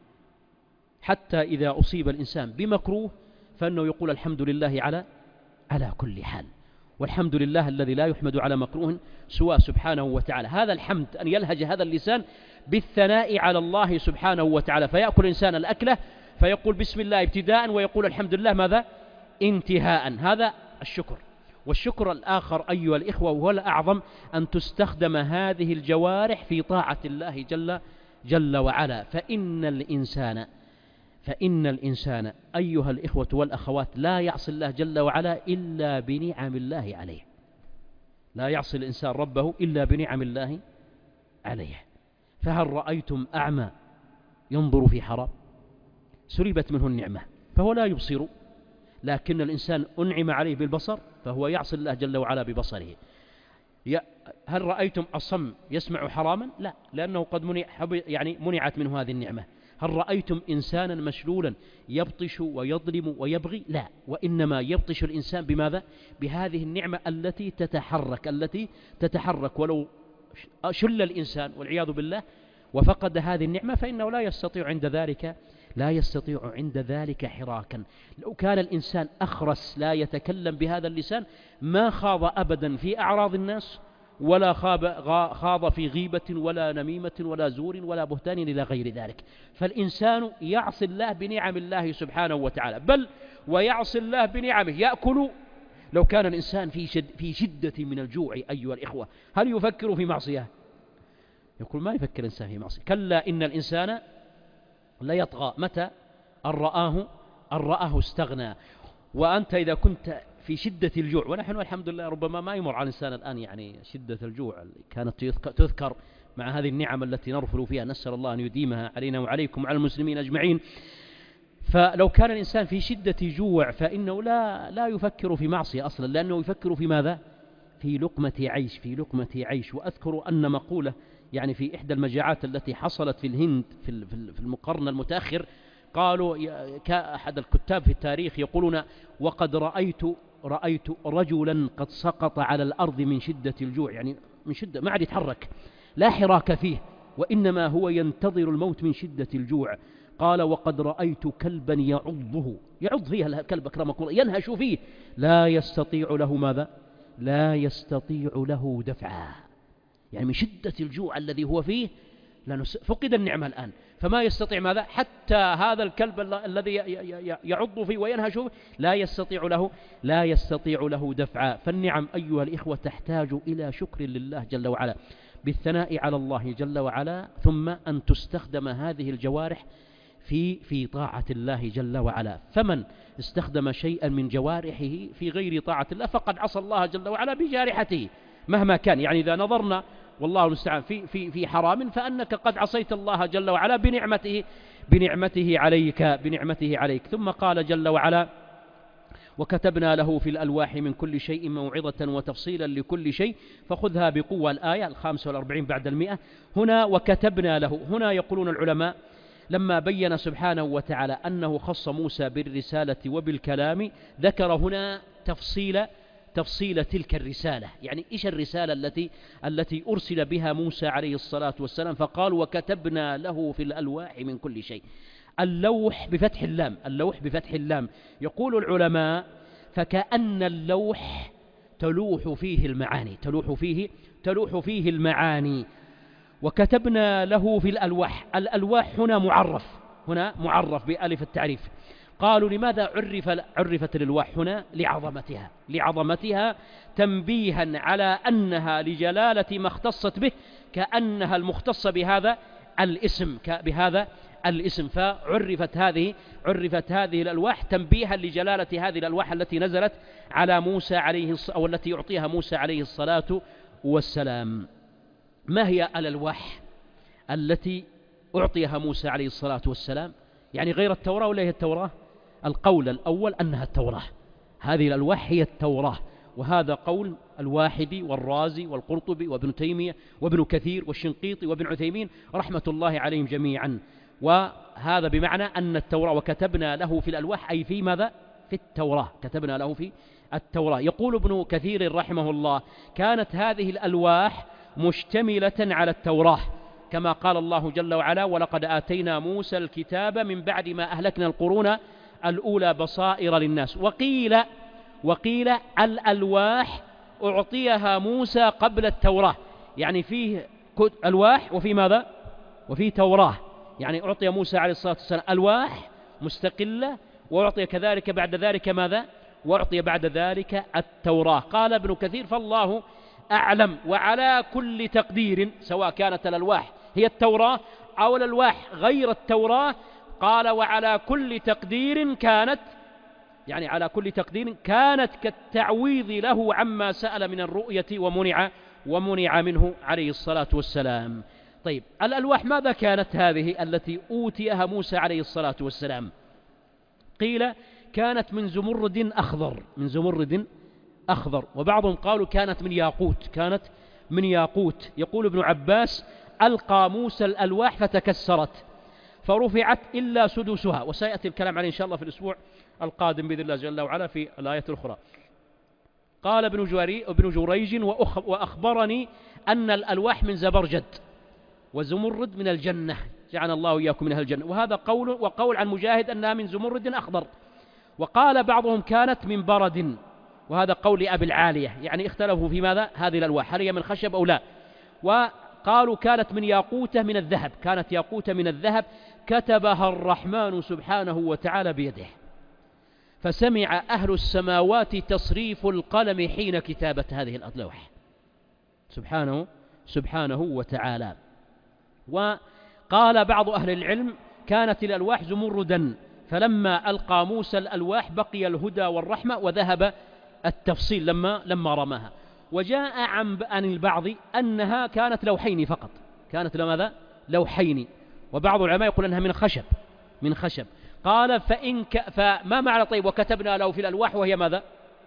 Speaker 1: حتى إذا أصيب الإنسان بمكروه فإنه يقول الحمد لله على على كل حال. والحمد لله الذي لا يحمد على مكروه سوى سبحانه وتعالى. هذا الحمد أن يلهج هذا اللسان بالثناء على الله سبحانه وتعالى، فيأكل الإنسان الأكلة فيقول بسم الله ابتداء ويقول الحمد لله ماذا؟ انتهاء. هذا الشكر. والشكر الآخر أيها الإخوة وهو الأعظم أن تستخدم هذه الجوارح في طاعة الله جل, جل وعلا. فإن الإنسان فإن الإنسان أيها الإخوة والأخوات لا يعصي الله جل وعلا إلا بنعم الله عليه. لا يعصي الإنسان ربه إلا بنعم الله عليه. فهل رأيتم أعمى ينظر في حرام؟ سلبت منه النعمة فهو لا يبصر، لكن الإنسان أنعم عليه بالبصر فهو يعصي الله جل وعلا ببصره. هل رأيتم أصم يسمع حراما؟ لا، لأنه قد منع يعني منعت منه هذه النعمة. هل رأيتم إنسانا مشلولا يبطش ويظلم ويبغي؟ لا، وإنما يبطش الإنسان بماذا؟ بهذه النعمة التي تتحرك التي تتحرك ولو شل الإنسان والعياذ بالله وفقد هذه النعمة فإنه لا يستطيع عند ذلك لا يستطيع عند ذلك حراكا. لو كان الإنسان أخرس لا يتكلم بهذا اللسان ما خاض أبدا في أعراض الناس، ولا خاض في غيبة ولا نميمة ولا زور ولا بهتان إلى غير ذلك. فالإنسان يعصي الله بنعم الله سبحانه وتعالى، بل ويعصي الله بنعمه. يأكل، لو كان الإنسان في شد في شدة من الجوع أيها الإخوة، هل يفكر في معصية؟ يقول ما يفكر الإنسان في معصية. كلا إن الإنسان لا يطغى متى أن رآه أن رآه استغنى. وأنت إذا كنت في شدة الجوع، ونحن الحمد لله ربما ما يمر على الإنسان الآن يعني شدة الجوع كانت تذكر مع هذه النعم التي نرفل فيها، نسأل الله أن يديمها علينا وعليكم وعلى المسلمين أجمعين. فلو كان الإنسان في شدة جوع فإنه لا لا يفكر في معصية أصلا، لأنه يفكر في ماذا؟ في لقمة عيش في لقمة عيش. وأذكر أن مقولة يعني في إحدى المجاعات التي حصلت في الهند في المقرن المتأخر، قالوا كأحد الكتاب في التاريخ يقولون: وقد رأيت رأيت رجلا قد سقط على الأرض من شدة الجوع، يعني من شدة ما عاد يتحرك، لا حراك فيه، وإنما هو ينتظر الموت من شدة الجوع. قال: وقد رأيت كلبا يعضه يعض فيها الكلب أكرمكم الله، ينهش فيه، لا يستطيع له ماذا؟ لا يستطيع له دفعا. يعني من شدة الجوع الذي هو فيه لأنه فقد النعمة الآن، فما يستطيع ماذا؟ حتى هذا الكلب الذي يعض فيه وينهش فيه لا يستطيع له لا يستطيع له دفعا. فالنعم أيها الإخوة تحتاج إلى شكر لله جل وعلا، بالثناء على الله جل وعلا، ثم أن تستخدم هذه الجوارح في في طاعة الله جل وعلا. فمن استخدم شيئا من جوارحه في غير طاعة الله فقد عصى الله جل وعلا بجارحته مهما كان. يعني إذا نظرنا والله المستعان في في في حرام فأنك قد عصيت الله جل وعلا بنعمته بنعمته عليك بنعمته عليك. ثم قال جل وعلا: وكتبنا له في الألواح من كل شيء موعظة وتفصيلا لكل شيء فخذها بقوة. الآية الخامسة والأربعين بعد المئة. هنا وكتبنا له، هنا يقولون العلماء لما بين سبحانه وتعالى أنه خص موسى بالرسالة وبالكلام ذكر هنا تفصيل تفصيل تلك الرسالة، يعني إيش الرسالة التي التي أرسل بها موسى عليه الصلاة والسلام. فقال: وكتبنا له في الألواح من كل شيء. اللوح بفتح اللام اللوح بفتح اللام يقول العلماء: فكأن اللوح تلوح فيه المعاني تلوح فيه تلوح فيه المعاني. وكتبنا له في الألواح. الألواح هنا معرف هنا معرف بألف التعريف. قالوا: لماذا عرف عرفت الألواح هنا؟ لعظمتها لعظمتها تنبيها على أنها لجلالة ما اختصت به، كأنها المختصة بهذا الاسم بهذا الاسم فعرفت هذه عرفت هذه الألواح تنبيها لجلالة هذه الألواح التي نزلت على موسى عليه أو التي يعطيها موسى عليه الصلاة والسلام. ما هي الألواح التي أعطيها موسى عليه الصلاة والسلام؟ يعني غير التوراة ولا هي التوراة؟ القول الأول أنها التوراة، هذه الألواح هي التوراة، وهذا قول الواحدي والرازي والقرطبي وابن تيمية وابن كثير والشنقيطي وابن عثيمين رحمة الله عليهم جميعا. وهذا بمعنى أن التوراة وكتبنا له في الألواح أي في ماذا؟ في التوراة، كتبنا له في التوراة. يقول ابن كثير رحمه الله: كانت هذه الألواح مشتملة على التوراة، كما قال الله جل وعلا: ولقد آتينا موسى الكتاب من بعد ما أهلكنا القرون الأولى بصائر للناس. وقيل وقيل الألواح أعطيها موسى قبل التوراة، يعني فيه ألواح وفي ماذا؟ وفي توراة، يعني أعطي موسى عليه الصلاة والسلام ألواح مستقلة، وأعطي كذلك بعد ذلك ماذا؟ وأعطي بعد ذلك التوراة. قال ابن كثير: فالله أعلم. وعلى كل تقدير، سواء كانت الألواح هي التوراة أو الألواح غير التوراة، قال: وعلى كل تقدير كانت يعني على كل تقدير كانت كالتعويض له عما سأل من الرؤية ومنع ومنع منه عليه الصلاة والسلام. طيب، الألواح ماذا كانت هذه التي أوتيها موسى عليه الصلاة والسلام؟ قيل: كانت من زمرد أخضر من زمرد أخضر، وبعضهم قالوا كانت من ياقوت، كانت من ياقوت. يقول ابن عباس: ألقى موسى الألواح فتكسرت فرفعت إلا سدسها، وسيأتي الكلام عليه إن شاء الله في الأسبوع القادم بإذن الله جل وعلا في الآية الأخرى. قال ابن جريج ابن جريج وأخبرني أن الألواح من زبرجد وزمرد من الجنة، جعلنا الله إياكم من أهل الجنة. وهذا قول، وقول عن مجاهد أنها من زمرد أخضر. وقال بعضهم كانت من برد، وهذا قول أبي العالية، يعني اختلفوا في ماذا هذه الألواح، هل هي من خشب أو لا. وقالوا كانت من ياقوتة من الذهب، كانت ياقوتة من الذهب كتبها الرحمن سبحانه وتعالى بيده، فسمع أهل السماوات تصريف القلم حين كتابة هذه الألواح سبحانه سبحانه وتعالى. وقال بعض أهل العلم كانت الألواح زمردا، فلما ألقى موسى الألواح بقي الهدى والرحمة وذهب التفصيل لما لما رماها. وجاء عن البعض أنها كانت لوحين فقط، كانت لماذا لوحين، وبعض العلماء يقول أنها من خشب من خشب. قال فإن ك... فما معنى طيب وكتبنا له في الألواح وهي ماذا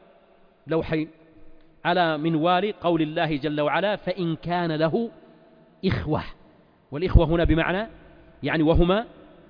Speaker 1: لوحين؟ على منوال قول الله جل وعلا: فإن كان له إخوة، والإخوة هنا بمعنى يعني وهما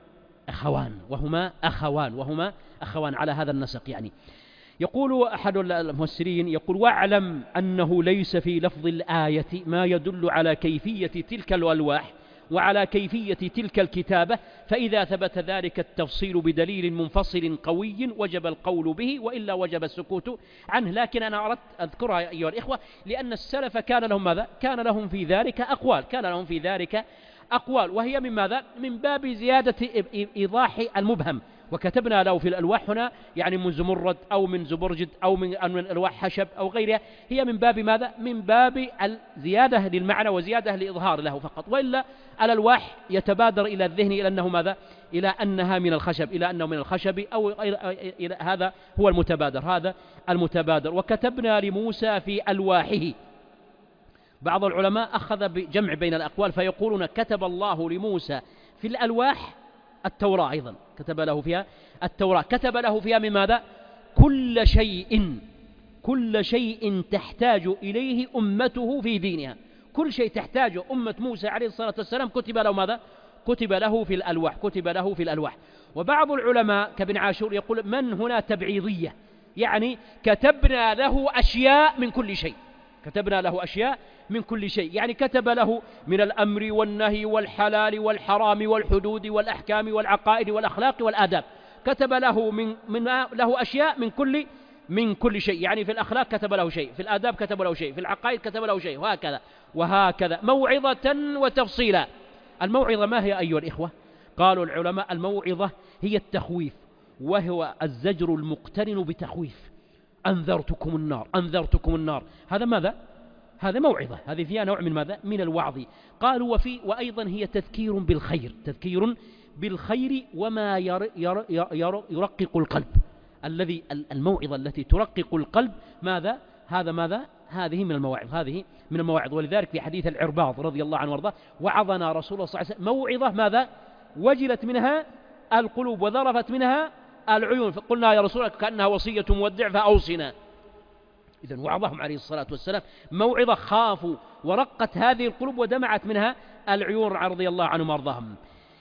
Speaker 1: أخوان وهما أخوان وهما أخوان على هذا النسق. يعني يقول أحد المفسرين يقول: واعلم أنه ليس في لفظ الآية ما يدل على كيفية تلك الألواح وعلى كيفية تلك الكتابة، فإذا ثبت ذلك التفصيل بدليل منفصل قوي وجب القول به، وإلا وجب السكوت عنه. لكن أنا أردت أذكرها أيها الإخوة لأن السلف كان لهم ماذا؟ كان لهم في ذلك أقوال كان لهم في ذلك أقوال وهي من ماذا؟ من باب زيادة إيضاح المبهم. وكتبنا له في الألواح هنا يعني من زمرد أو من زبرجد أو من ألواح خشب أو غيرها، هي من باب ماذا؟ من باب الزيادة للمعنى وزيادة لإظهار له فقط. وإلا الألواح يتبادر إلى الذهن إلى أنه ماذا؟ إلى أنها من الخشب، إلى أنه من الخشب أو إلى هذا هو المتبادر هذا المتبادر. وكتبنا لموسى في ألواحه. بعض العلماء أخذ بجمع بين الأقوال فيقولون كتب الله لموسى في الألواح التوراة، أيضا كتب له فيها التوراة، كتب له فيها من ماذا؟ كل شيء كل شيء تحتاج إليه أمته في دينها، كل شيء تحتاجه أمة موسى عليه الصلاة والسلام كتب له ماذا؟ كتب له في الألواح كتب له في الألواح. وبعض العلماء كابن عاشور يقول من هنا تبعيضية، يعني كتبنا له أشياء من كل شيء كتبنا له أشياء من كل شيء، يعني كتب له من الأمر والنهي والحلال والحرام والحدود والأحكام والعقائد والأخلاق والآداب، كتب له من, من له أشياء من كل من كل شيء. يعني في الأخلاق كتب له شيء، في الآداب كتب له شيء، في العقائد كتب له شيء، وهكذا وهكذا موعظة وتفصيلا. الموعظة ما هي أيها الإخوة؟ قالوا العلماء الموعظة هي التخويف، وهو الزجر المقترن بتخويف. أنذرتكم النار أنذرتكم النار هذا ماذا؟ هذا موعظة، هذه فيها نوع من ماذا؟ من الوعظ. قالوا وفي وأيضا هي تذكير بالخير تذكير بالخير وما ير ير ير يرقق القلب. الذي الموعظة التي ترقق القلب ماذا؟ هذا ماذا؟ هذه من المواعظ هذه من المواعظ. ولذلك في حديث العرباض رضي الله عنه وارضاه: وعظنا رسول الله صلى الله عليه وسلم موعظة ماذا؟ وجلت منها القلوب وذرفت منها العيون، فقلنا يا رسول الله كأنها وصية مودع فأوصنا. إذن وعظهم عليه الصلاة والسلام موعظة خافوا ورقت هذه القلوب ودمعت منها العيون رضي الله عنهم وارضاهم.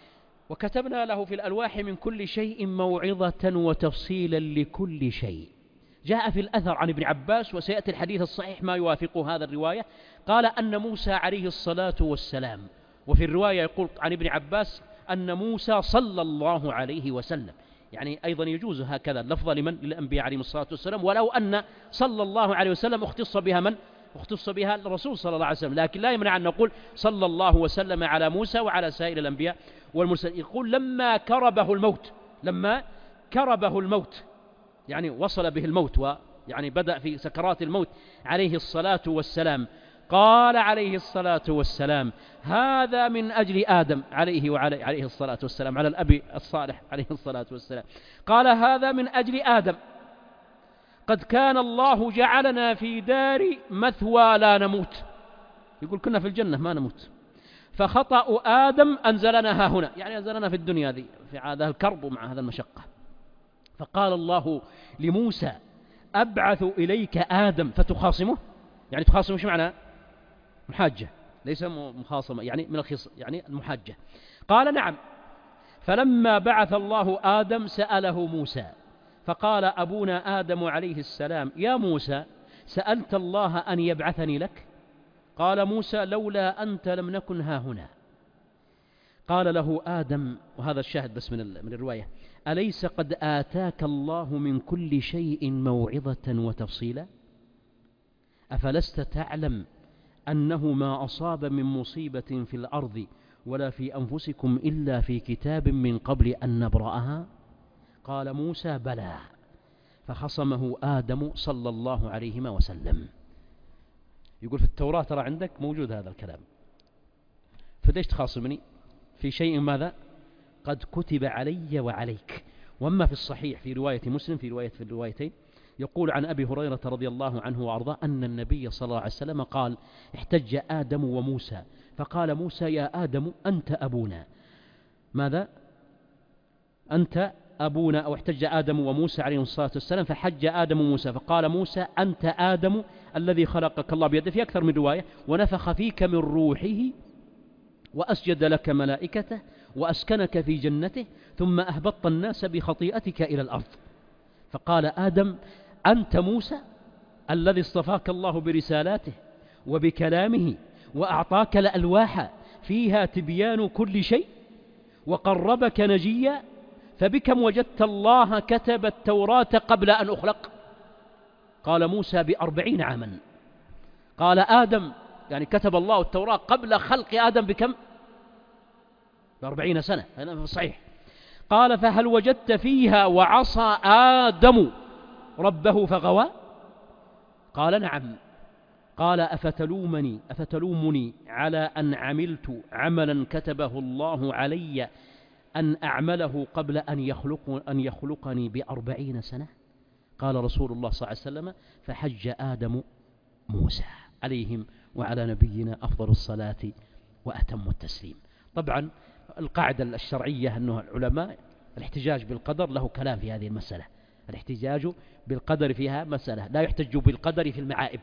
Speaker 1: وكتبنا له في الألواح من كل شيء موعظة وتفصيلا لكل شيء. جاء في الأثر عن ابن عباس وسيأتي الحديث الصحيح ما يوافق هذا الرواية، قال أن موسى عليه الصلاة والسلام، وفي الرواية يقول عن ابن عباس أن موسى صلى الله عليه وسلم، يعني أيضا يجوز هكذا اللفظ لمن؟ للأنبياء عليهم الصلاة والسلام، ولو أن صلى الله عليه وسلم اختص بها من؟ اختص بها الرسول صلى الله عليه وسلم، لكن لا يمنع أن نقول صلى الله وسلم على موسى وعلى سائر الأنبياء والمرسلين. يقول لما كربه الموت لما كربه الموت يعني وصل به الموت ويعني بدأ في سكرات الموت عليه الصلاة والسلام، قال عليه الصلاة والسلام: هذا من أجل آدم عليه وعليه عليه الصلاة والسلام، على الأب الصالح عليه الصلاة والسلام. قال: هذا من أجل آدم، قد كان الله جعلنا في دار مثوى لا نموت. يقول كنا في الجنة ما نموت، فخطأ آدم أنزلنا ها هنا، يعني أنزلنا في الدنيا ذي في هذا الكرب مع هذا المشقة. فقال الله لموسى: أبعث إليك آدم فتخاصمه، يعني تخاصمه شو معنى؟ محاجة، ليس مخاصمة، يعني من الخص يعني المحاجة. قال نعم. فلما بعث الله آدم سأله موسى فقال أبونا آدم عليه السلام: يا موسى، سألت الله أن يبعثني لك؟ قال موسى: لولا أنت لم نكن ها هنا. قال له آدم، وهذا الشاهد بس من من الرواية: أليس قد آتاك الله من كل شيء موعظة وتفصيلا؟ أفلست تعلم أنه ما أصاب من مصيبة في الأرض ولا في أنفسكم إلا في كتاب من قبل أن نبرأها؟ قال موسى: بلى. فخصمه آدم صلى الله عليه وسلم. يقول في التوراة ترى عندك موجود هذا الكلام، فليش تخاصمني في شيء ماذا قد كتب علي وعليك؟ وأما في الصحيح في رواية مسلم في رواية في الروايتين يقول عن أبي هريرة رضي الله عنه وأرضاه أن النبي صلى الله عليه وسلم قال: احتج آدم وموسى فقال موسى: يا آدم أنت أبونا. ماذا؟ أنت أبونا. أو احتج آدم وموسى عليه الصلاة والسلام فحج آدم وموسى فقال موسى: أنت آدم الذي خلقك الله بيده، في أكثر من رواية: ونفخ فيك من روحه وأسجد لك ملائكته وأسكنك في جنته ثم أهبطت الناس بخطيئتك إلى الأرض. فقال آدم: أنت موسى الذي اصطفاك الله برسالاته وبكلامه وأعطاك الألواح فيها تبيان كل شيء وقربك نجيا، فبكم وجدت الله كتب التوراة قبل أن أخلق؟ قال موسى: بأربعين عاما. قال آدم: يعني كتب الله التوراة قبل خلق آدم بكم؟ بأربعين سنة، هذا صحيح. قال: فهل وجدت فيها وعصى آدم ربه فغوى؟ قال: نعم. قال: أفتلومني أفتلومني على أن عملت عملا كتبه الله علي أن أعمله قبل أن يخلق أن يخلقني بأربعين سنة؟ قال رسول الله صلى الله عليه وسلم: فحج آدم موسى عليهم وعلى نبينا أفضل الصلاة وأتم التسليم. طبعا القاعدة الشرعية أنه العلماء الاحتجاج بالقدر له كلام في هذه المسألة. الاحتجاج بالقدر فيها مسألة، لا يحتج بالقدر في المعائب،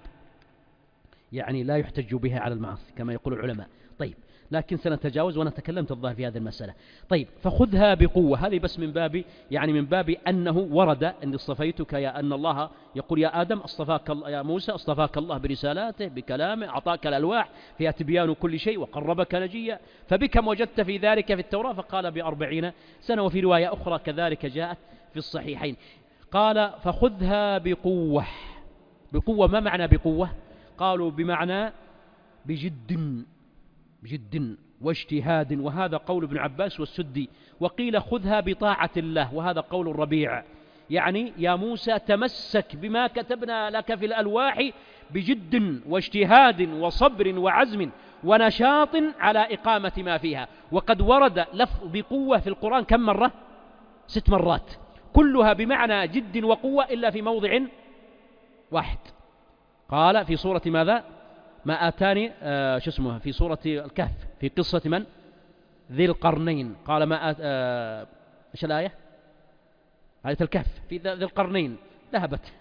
Speaker 1: يعني لا يحتج بها على المعاصي كما يقول العلماء. طيب، لكن سنتجاوز وأنا تكلمت الظاهر في هذه المسألة. طيب، فخذها بقوة، هذه بس من باب يعني من باب أنه ورد أن اصطفيتك، يا أن الله يقول: يا آدم اصطفاك الله، يا موسى اصطفاك الله برسالاته بكلامه، أعطاك الألواح فيها تبيان كل شيء وقربك نجيا، فبكم وجدت في ذلك في التوراة؟ فقال: بأربعين سنة. وفي رواية أخرى كذلك جاءت في الصحيحين. قال: فخذها بقوة. بقوة ما معنى بقوة؟ قالوا بمعنى بجد بجد واجتهاد، وهذا قول ابن عباس والسدي. وقيل: خذها بطاعة الله، وهذا قول الربيع، يعني يا موسى تمسك بما كتبنا لك في الألواح بجد واجتهاد وصبر وعزم ونشاط على إقامة ما فيها. وقد ورد لفظ بقوة في القرآن كم مرة؟ ست مرات، كلها بمعنى جد وقوة إلا في موضع واحد. قال في سورة ماذا؟ ما آتاني آه شو اسمه في سورة الكهف في قصة من؟ ذي القرنين. قال ما آت آه ايش الآية؟ آية الكهف في ذي القرنين ذهبت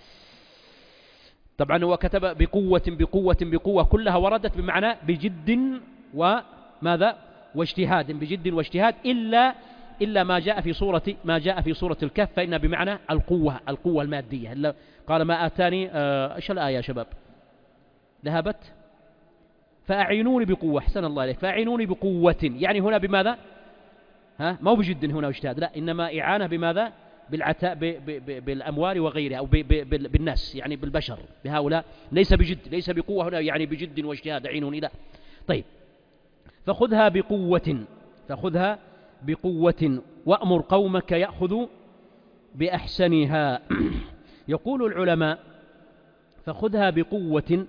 Speaker 1: طبعا هو كتب بقوة بقوة بقوة، كلها وردت بمعنى بجد وماذا؟ واجتهاد، بجد واجتهاد، إلا إلا ما جاء في سورة ما جاء في سورة الكهف فإن بمعنى القوة القوة المادية. إلا قال ما آتاني آه ايش الآية يا شباب؟ ذهبت. فأعينوني بقوة، أحسن الله إليك، فأعينوني بقوة، يعني هنا بماذا؟ ها، ما بجد هنا واجتهاد، لا، إنما إعانة بماذا؟ بالعتاء بالأموال وغيرها، أو بالناس، يعني بالبشر، بهؤلاء، ليس بجد، ليس بقوة هنا يعني بجد واجتهاد، أعينوني، لا. طيب، فخذها بقوة فخذها بقوة وأمر قومك يأخذوا بأحسنها. يقول العلماء: فخذها بقوة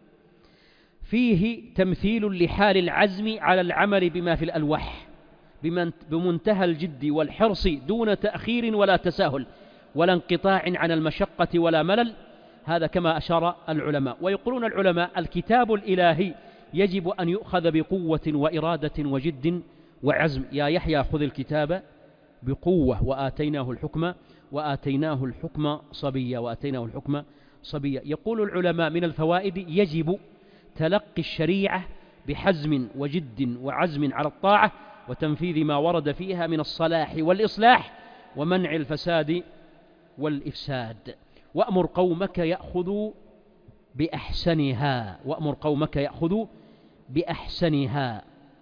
Speaker 1: فيه تمثيل لحال العزم على العمل بما في الألواح بمنتهى الجد والحرص دون تأخير ولا تساهل ولا انقطاع عن المشقة ولا ملل. هذا كما أشار العلماء. ويقولون العلماء: الكتاب الإلهي يجب أن يؤخذ بقوة وإرادة وجد وعزم. يا يحيى خذ الكتاب بقوة وآتيناه الحكم وآتيناه الحكم صبيا وآتيناه الحكم صبيا. يقول العلماء من الفوائد: يجب تلقي الشريعة بحزم وجد وعزم على الطاعة وتنفيذ ما ورد فيها من الصلاح والإصلاح ومنع الفساد والإفساد. وأمر قومك يأخذوا بأحسنها وأمر قومك يأخذوا بأحسنها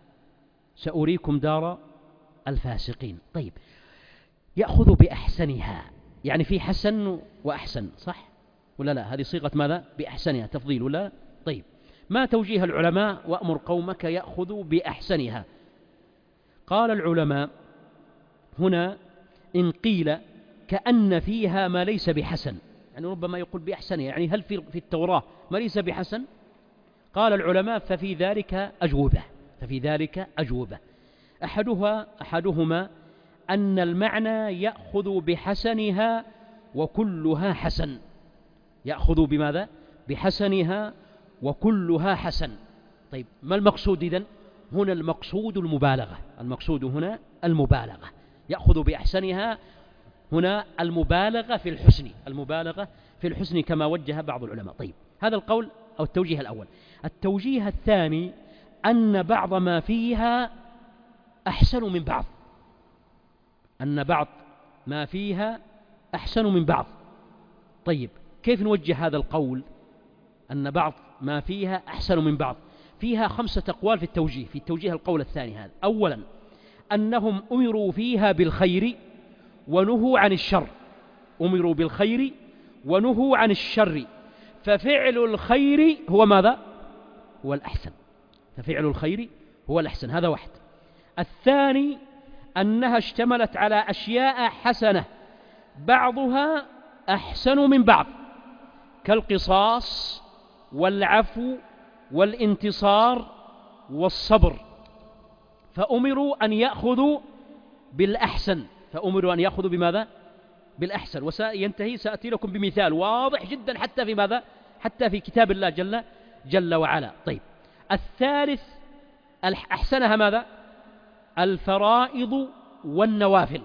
Speaker 1: سأريكم دار الفاسقين. طيب، يأخذ بأحسنها يعني في حسن وأحسن، صح ولا لا؟ هذه صيغة ماذا؟ بأحسنها، تفضيل ولا لا؟ طيب، ما توجيه العلماء وأمر قومك يأخذوا بأحسنها؟ قال العلماء هنا إن قيل كأن فيها ما ليس بحسن، يعني ربما يقول بأحسنها، يعني هل في التوراة ما ليس بحسن؟ قال العلماء ففي ذلك أجوبة ففي ذلك أجوبة أحدها أحدهما أن المعنى يأخذ بحسنها وكلها حسن. يأخذ بماذا؟ بحسنها وكلها حسن. طيب، ما المقصود إذن؟ هنا المقصود المبالغة المقصود هنا المبالغة يأخذ بأحسنها هنا المبالغة في الحسن المبالغة في الحسن كما وجه بعض العلماء. طيب، هذا القول أو التوجيه الأول. التوجيه الثاني أن بعض ما فيها أحسن من بعض أن بعض ما فيها أحسن من بعض. طيب، كيف نوجه هذا القول أن بعض ما فيها أحسن من بعض؟ فيها خمسة أقوال في التوجيه في التوجيه القول الثاني هذا. أولا، أنهم أمروا فيها بالخير ونهوا عن الشر أمروا بالخير ونهوا عن الشر ففعل الخير هو ماذا؟ هو الأحسن ففعل الخير هو الأحسن. هذا واحد. الثاني أنها اشتملت على أشياء حسنة بعضها أحسن من بعض كالقصاص والعفو والانتصار والصبر، فأمروا أن يأخذوا بالأحسن فأمروا أن يأخذوا بماذا؟ بالأحسن. وسينتهي سأتي لكم بمثال واضح جدا حتى في ماذا؟ حتى في كتاب الله جل, جل وعلا. طيب، الثالث أحسنها ماذا؟ الفرائض والنوافل،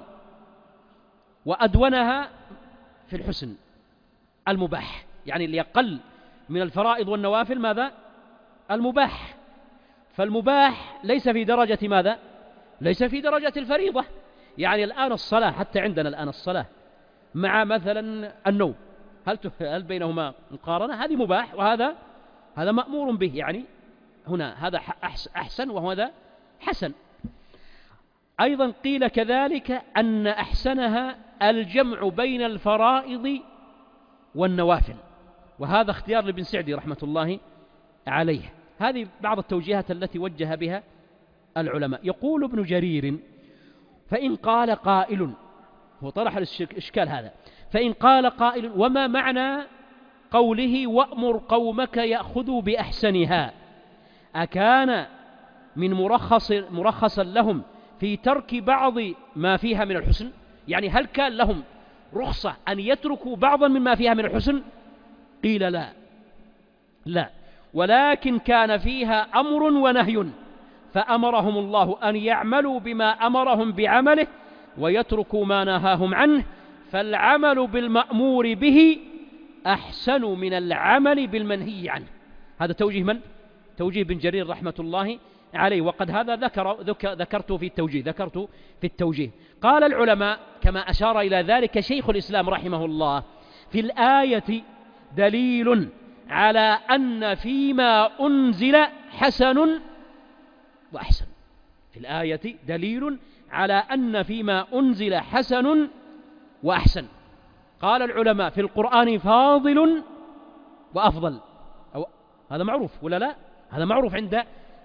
Speaker 1: وأدونها في الحسن المباح، يعني اللي يقل من الفرائض والنوافل ماذا؟ المباح. فالمباح ليس في درجة ماذا؟ ليس في درجة الفريضة. يعني الآن الصلاة، حتى عندنا الآن الصلاة مع مثلا النوم، هل هل بينهما مقارنة؟ هذه مباح وهذا هذا مأمور به، يعني هنا هذا أحسن وهذا حسن. أيضا قيل كذلك أن أحسنها الجمع بين الفرائض والنوافل، وهذا اختيار لابن سعدي رحمة الله عليه. هذه بعض التوجيهات التي وجه بها العلماء. يقول ابن جرير: فإن قال قائل، هو طرح الإشكال هذا، فإن قال قائل: وما معنى قوله وأمر قومك يأخذوا بأحسنها؟ أكان من مرخص مرخصا لهم في ترك بعض ما فيها من الحسن؟ يعني هل كان لهم رخصة أن يتركوا بعضا مما فيها من الحسن؟ قيل لا لا ولكن كان فيها أمر ونهي، فأمرهم الله أن يعملوا بما أمرهم بعمله ويتركوا ما نهاهم عنه، فالعمل بالمأمور به أحسن من العمل بالمنهي عنه. هذا توجيه من؟ توجيه بن جرير رحمة الله عليه، وقد هذا ذكر ذكرته في التوجيه ذكرته في التوجيه. قال العلماء كما أشار إلى ذلك شيخ الإسلام رحمه الله: في الآية دليل على أن فيما أنزل حسن وأحسن. في الآية دليل على أن فيما أنزل حسن وأحسن. قال العلماء: في القرآن فاضل وأفضل، أو هذا معروف ولا لا؟ هذا معروف عند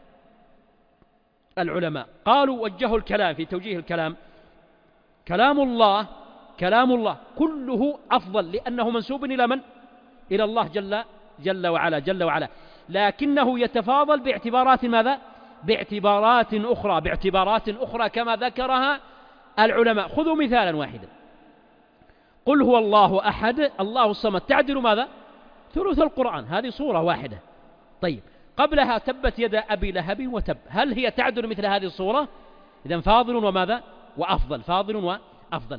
Speaker 1: العلماء. قالوا وجهوا الكلام في توجيه الكلام: كلام الله كلام الله كله أفضل لأنه منسوب إلى من؟ إلى الله جل جل وعلا جل وعلا لكنه يتفاضل باعتبارات ماذا؟ باعتبارات أخرى باعتبارات أخرى كما ذكرها العلماء. خذوا مثالا واحدا: قل هو الله أحد الله الصمد، تعدل ماذا؟ ثلث القرآن. هذه صورة واحدة. طيب، قبلها تبت يد أبي لهب وتب، هل هي تعدل مثل هذه الصورة؟ إذن فاضل وماذا؟ وأفضل، فاضل وأفضل.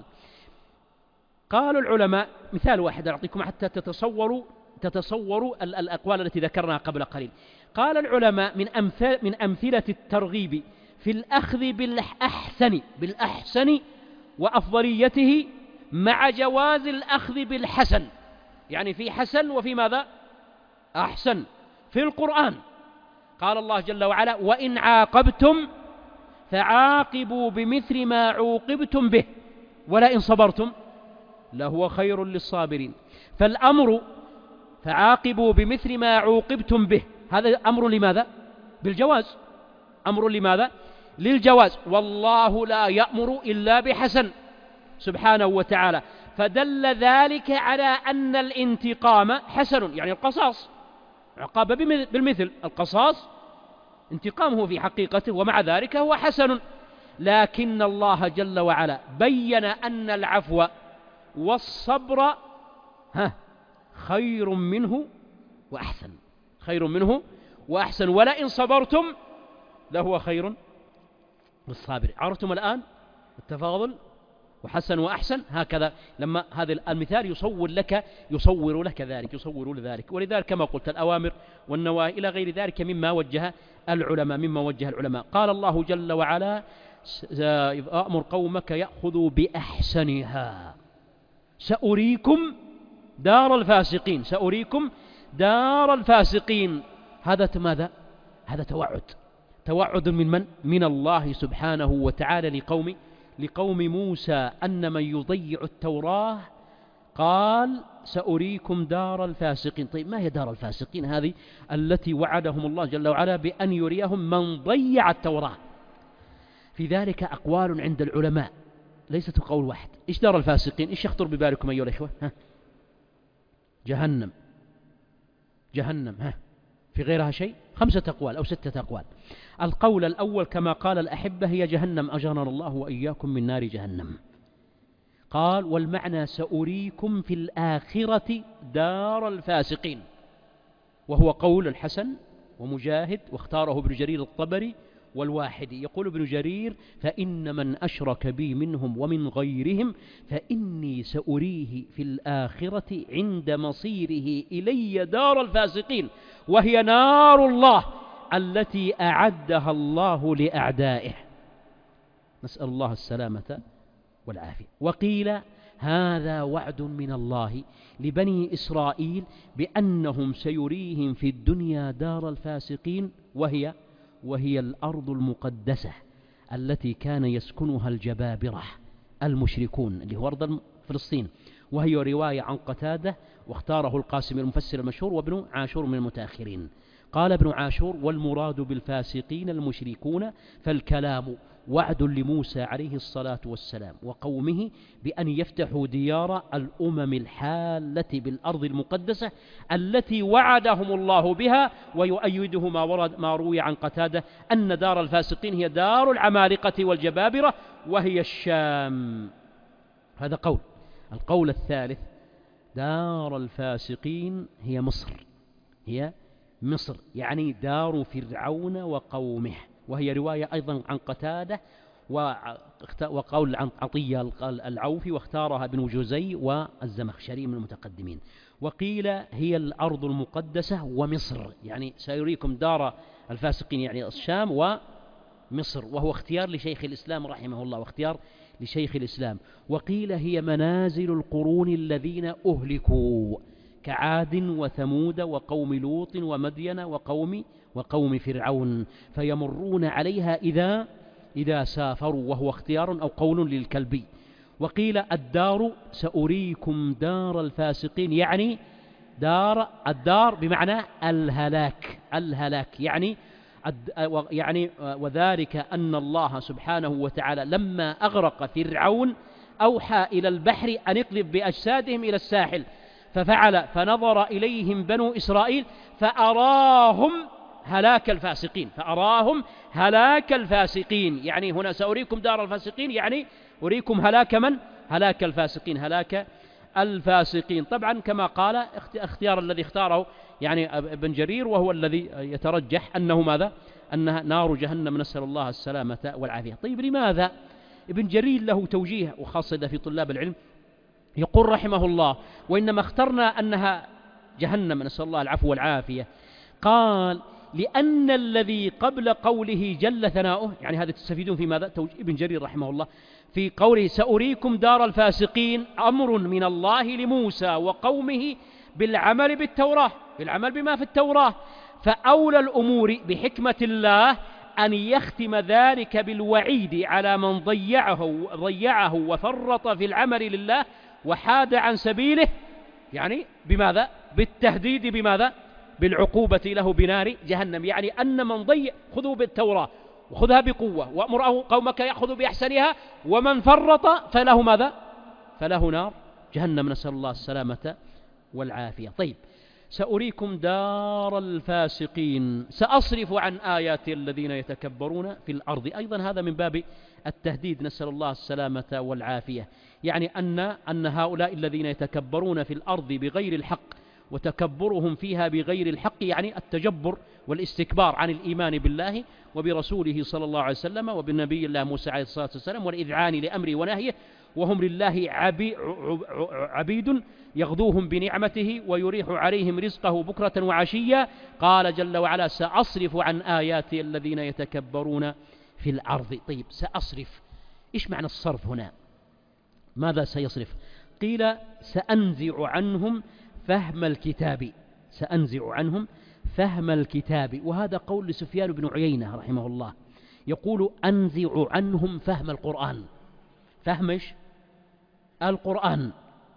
Speaker 1: قالوا العلماء، مثال واحد أعطيكم حتى تتصوروا تتصوروا الأقوال التي ذكرناها قبل قليل. قال العلماء من أمثلة من أمثلة الترغيب في الأخذ بالأحسن بالأحسن وأفضليته مع جواز الأخذ بالحسن، يعني في حسن وفي ماذا؟ أحسن. في القرآن قال الله جل وعلا: وإن عاقبتم فعاقبوا بمثل ما عوقبتم به ولئن صبرتم لهو خير للصابرين. فالأمر فعاقبوا بمثل ما عوقبتم به، هذا أمر لماذا؟ بالجواز، أمر لماذا؟ للجواز. والله لا يأمر إلا بحسن سبحانه وتعالى، فدل ذلك على أن الانتقام حسن، يعني القصاص عقاب بالمثل، القصاص انتقامه في حقيقته، ومع ذلك هو حسن. لكن الله جل وعلا بين أن العفو والصبر ها خير منه وأحسن، خير منه وأحسن، ولئن صبرتم لهو خير للصابر. عرفتم الآن التفاضل؟ وحسن وأحسن، هكذا لما هذا المثال يصور لك يصور لك ذلك يصور لذلك. ولذلك كما قلت الأوامر والنواهي إلى غير ذلك مما وجه العلماء مما وجه العلماء. قال الله جل وعلا: إذ أأمر قومك يأخذوا بأحسنها سأريكم دار الفاسقين، سأريكم دار الفاسقين. هذا ماذا؟ هذا توعد، توعد من من؟ من الله سبحانه وتعالى لقوم لقوم موسى أن من يضيع التوراة قال سأريكم دار الفاسقين. طيب ما هي دار الفاسقين هذه التي وعدهم الله جل وعلا بأن يريهم من ضيع التوراة؟ في ذلك أقوال عند العلماء، ليست قول واحد. إيش دار الفاسقين؟ إيش يخطر ببالكم أيها الإخوة؟ ها؟ جهنم، جهنم. ها في غيرها شيء؟ خمسة أقوال أو ستة أقوال. القول الأول كما قال الأحبة هي جهنم، أجرنا الله وإياكم من نار جهنم. قال: والمعنى سأريكم في الآخرة دار الفاسقين، وهو قول الحسن ومجاهد، واختاره ابن جرير الطبري والواحدي. يقول ابن جرير: فإن من أشرك بي منهم ومن غيرهم فإني سأريه في الآخرة عند مصيره إلي دار الفاسقين، وهي نار الله التي أعدها الله لأعدائه. نسأل الله السلامة والعافية. وقيل هذا وعد من الله لبني إسرائيل بأنهم سيريهم في الدنيا دار الفاسقين، وهي وهي الأرض المقدسة التي كان يسكنها الجبابرة المشركون، اللي هو أرض فلسطين. وهي رواية عن قتادة، واختاره القاسم المفسر المشهور وابن عاشور من المتأخرين. قال ابن عاشور: والمراد بالفاسقين المشركون، فالكلام وعد لموسى عليه الصلاة والسلام وقومه بأن يفتحوا ديار الأمم الحالة بالأرض المقدسة التي وعدهم الله بها. ويؤيده ما ورد ما روي عن قتادة أن دار الفاسقين هي دار العمالقة والجبابرة، وهي الشام. هذا قول. القول الثالث: دار الفاسقين هي مصر، هي مصر، يعني دار فرعون وقومه. وهي رواية أيضا عن قتادة وقول عن عطية العوفي، واختارها ابن جوزي والزمخشري من المتقدمين. وقيل هي الأرض المقدسة ومصر، يعني سيريكم دار الفاسقين يعني الشام ومصر، وهو اختيار لشيخ الإسلام رحمه الله، واختيار لشيخ الإسلام. وقيل هي منازل القرون الذين أهلكوا كعاد وثمود وقوم لوط ومدين وقوم وقوم فرعون، فيمرون عليها إذا إذا سافروا، وهو اختيار أو قول للكلبي. وقيل الدار سأريكم دار الفاسقين، يعني دار الدار بمعنى الهلاك، الهلاك يعني يعني وذلك أن الله سبحانه وتعالى لما أغرق فرعون أوحى إلى البحر أن اقذف بأجسادهم إلى الساحل، ففعل، فنظر إليهم بنو إسرائيل فأراهم هلاك الفاسقين، فأراهم هلاك الفاسقين. يعني هنا سأريكم دار الفاسقين، يعني أريكم هلاك من؟ هلاك الفاسقين، هلاك الفاسقين. طبعا كما قال اختيار الذي اختاره يعني ابن جرير، وهو الذي يترجح أنه ماذا؟ أنها نار جهنم، نسأل الله السلامة والعافية. طيب لماذا ابن جرير له توجيه، وخاصة في طلاب العلم، يقول رحمه الله: وإنما اخترنا أنها جهنم، نسأل الله العفو والعافية، قال: لأن الذي قبل قوله جل ثناؤه، يعني هذا تستفيدون في ماذا؟ ابن جرير رحمه الله في قوله: سأريكم دار الفاسقين، أمر من الله لموسى وقومه بالعمل بالتوراة، بالعمل بما في التوراة، فأولى الأمور بحكمة الله أن يختم ذلك بالوعيد على من ضيعه ضيعه وفرط في العمل لله وحاد عن سبيله، يعني بماذا؟ بالتهديد بماذا؟ بالعقوبة له بنار جهنم. يعني أن من ضيع، خذوا بالتوراة وخذها بقوة وأمر قومك يأخذوا بأحسنها، ومن فرط فله ماذا؟ فله نار جهنم، نسأل الله السلامة والعافية. طيب، سأريكم دار الفاسقين، سأصرف عن آيات الذين يتكبرون في الأرض، أيضا هذا من باب التهديد، نسأل الله السلامة والعافية. يعني أن أن هؤلاء الذين يتكبرون في الأرض بغير الحق، وتكبرهم فيها بغير الحق يعني التجبر والاستكبار عن الإيمان بالله وبرسوله صلى الله عليه وسلم وبالنبي الله موسى عليه الصلاة والسلام، والإذعان لأمره ونهيه، وهم لله عبيد يغدوهم بنعمته ويريح عليهم رزقه بكرة وعشيا. قال جل وعلا: سأصرف عن آياتي الذين يتكبرون في الأرض. طيب، سأصرف، إيش معنى الصرف هنا؟ ماذا سيصرف؟ قيل: سأنزع عنهم فهم الكتاب، سأنزع عنهم فهم الكتاب. وهذا قول لسفيان بن عيينة رحمه الله، يقول: أنزع عنهم فهم القرآن، فهمش القرآن،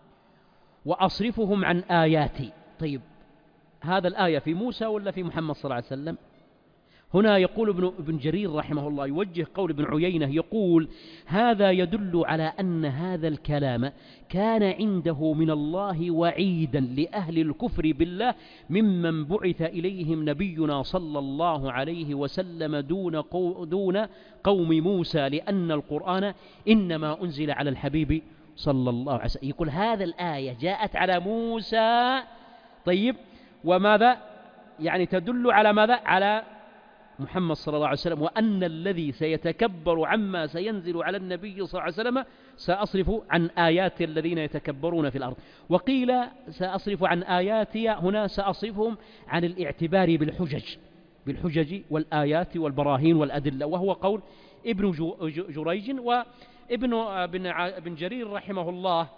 Speaker 1: وأصرفهم عن آياتي. طيب، هذا الآية في موسى ولا في محمد صلى الله عليه وسلم؟ هنا يقول ابن, ابن جرير رحمه الله، يوجه قول ابن عيينة، يقول: هذا يدل على أن هذا الكلام كان عنده من الله وعيدا لأهل الكفر بالله ممن بعث إليهم نبينا صلى الله عليه وسلم دون, قو دون قوم موسى، لأن القرآن إنما أنزل على الحبيب صلى الله عليه وسلم. يقول هذا الآية جاءت على موسى، طيب، وماذا؟ يعني تدل على ماذا؟ على محمد صلى الله عليه وسلم، وأن الذي سيتكبر عما سينزل على النبي صلى الله عليه وسلم سأصرف عن آيات الذين يتكبرون في الأرض. وقيل: سأصرف عن آياتي، هنا سأصرفهم عن الاعتبار بالحجج، بالحجج والآيات والبراهين والأدلة، وهو قول ابن جريج. وابن ابن جرير رحمه الله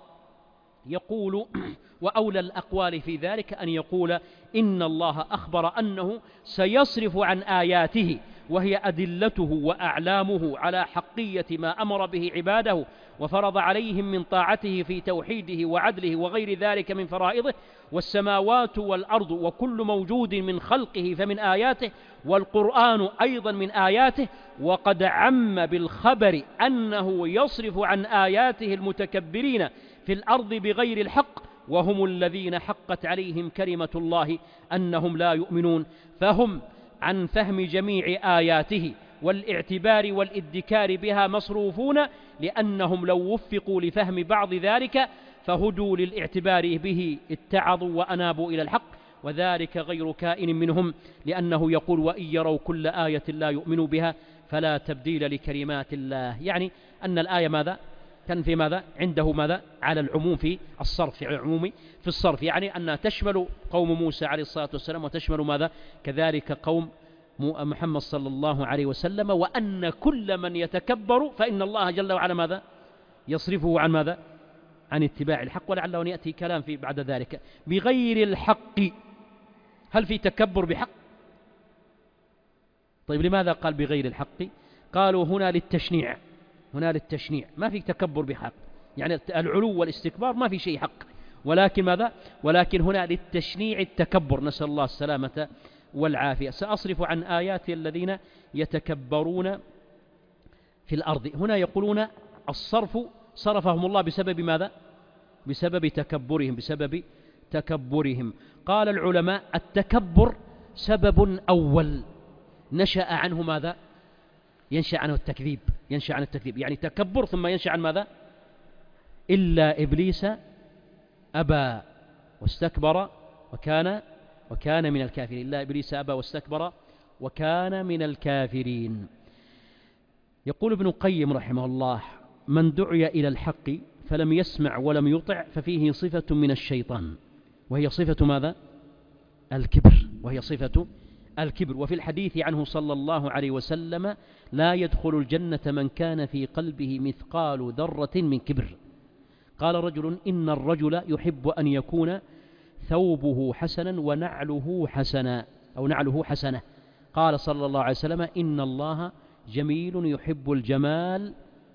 Speaker 1: يقول: وأولى الأقوال في ذلك أن يقول إن الله أخبر أنه سيصرف عن آياته، وهي أدلته وأعلامه على حقية ما أمر به عباده وفرض عليهم من طاعته في توحيده وعدله وغير ذلك من فرائضه، والسماوات والأرض وكل موجود من خلقه فمن آياته، والقرآن أيضا من آياته. وقد عم بالخبر أنه يصرف عن آياته المتكبرين في الأرض بغير الحق، وهم الذين حقت عليهم كلمة الله أنهم لا يؤمنون، فهم عن فهم جميع آياته والاعتبار والادكار بها مصروفون، لأنهم لو وفقوا لفهم بعض ذلك فهدوا للاعتبار به اتعظوا وأنابوا إلى الحق، وذلك غير كائن منهم، لأنه يقول: وإن يروا كل آية لا يؤمنوا بها فلا تبديل لكلمات الله. يعني أن الآية ماذا؟ تنفي ماذا؟ عنده ماذا؟ على العموم في الصرف، على العموم في الصرف، يعني أنها تشمل قوم موسى عليه الصلاة والسلام، وتشمل ماذا؟ كذلك قوم محمد صلى الله عليه وسلم، وأن كل من يتكبر فإن الله جل وعلا ماذا؟ يصرفه عن ماذا؟ عن اتباع الحق. ولعله أن يأتي كلام في بعد ذلك. بغير الحق، هل في تكبر بحق؟ طيب، لماذا قال بغير الحق؟ قالوا هنا للتشنيع، هنا للتشنيع، ما في تكبر بحق، يعني العلو والاستكبار ما في شيء حق، ولكن ماذا؟ ولكن هنا للتشنيع التكبر، نسأل الله السلامة والعافية. سأصرف عن آيات الذين يتكبرون في الأرض. هنا يقولون الصرف صرفهم الله بسبب ماذا؟ بسبب تكبرهم، بسبب تكبرهم. قال العلماء: التكبر سبب أول نشأ عنه ماذا؟ ينشأ عنه التكذيب، ينشأ عن التكذيب، يعني تكبر ثم ينشأ عن ماذا؟ إلا إبليس أبى واستكبر وكان وكان من الكافرين. إلا إبليس أبى واستكبر وكان من الكافرين. يقول ابن القيم رحمه الله: من دعي إلى الحق فلم يسمع ولم يطع ففيه صفة من الشيطان، وهي صفة ماذا؟ الكبر، وهي صفة الكبر. وفي الحديث عنه صلى الله عليه وسلم: لا يدخل الجنة من كان في قلبه مثقال ذرة من كبر. قال رجل: إن الرجل يحب أن يكون ثوبه حسنا ونعله حسنا، أو نعله حسنة. قال صلى الله عليه وسلم: إن الله جميل يحب الجمال،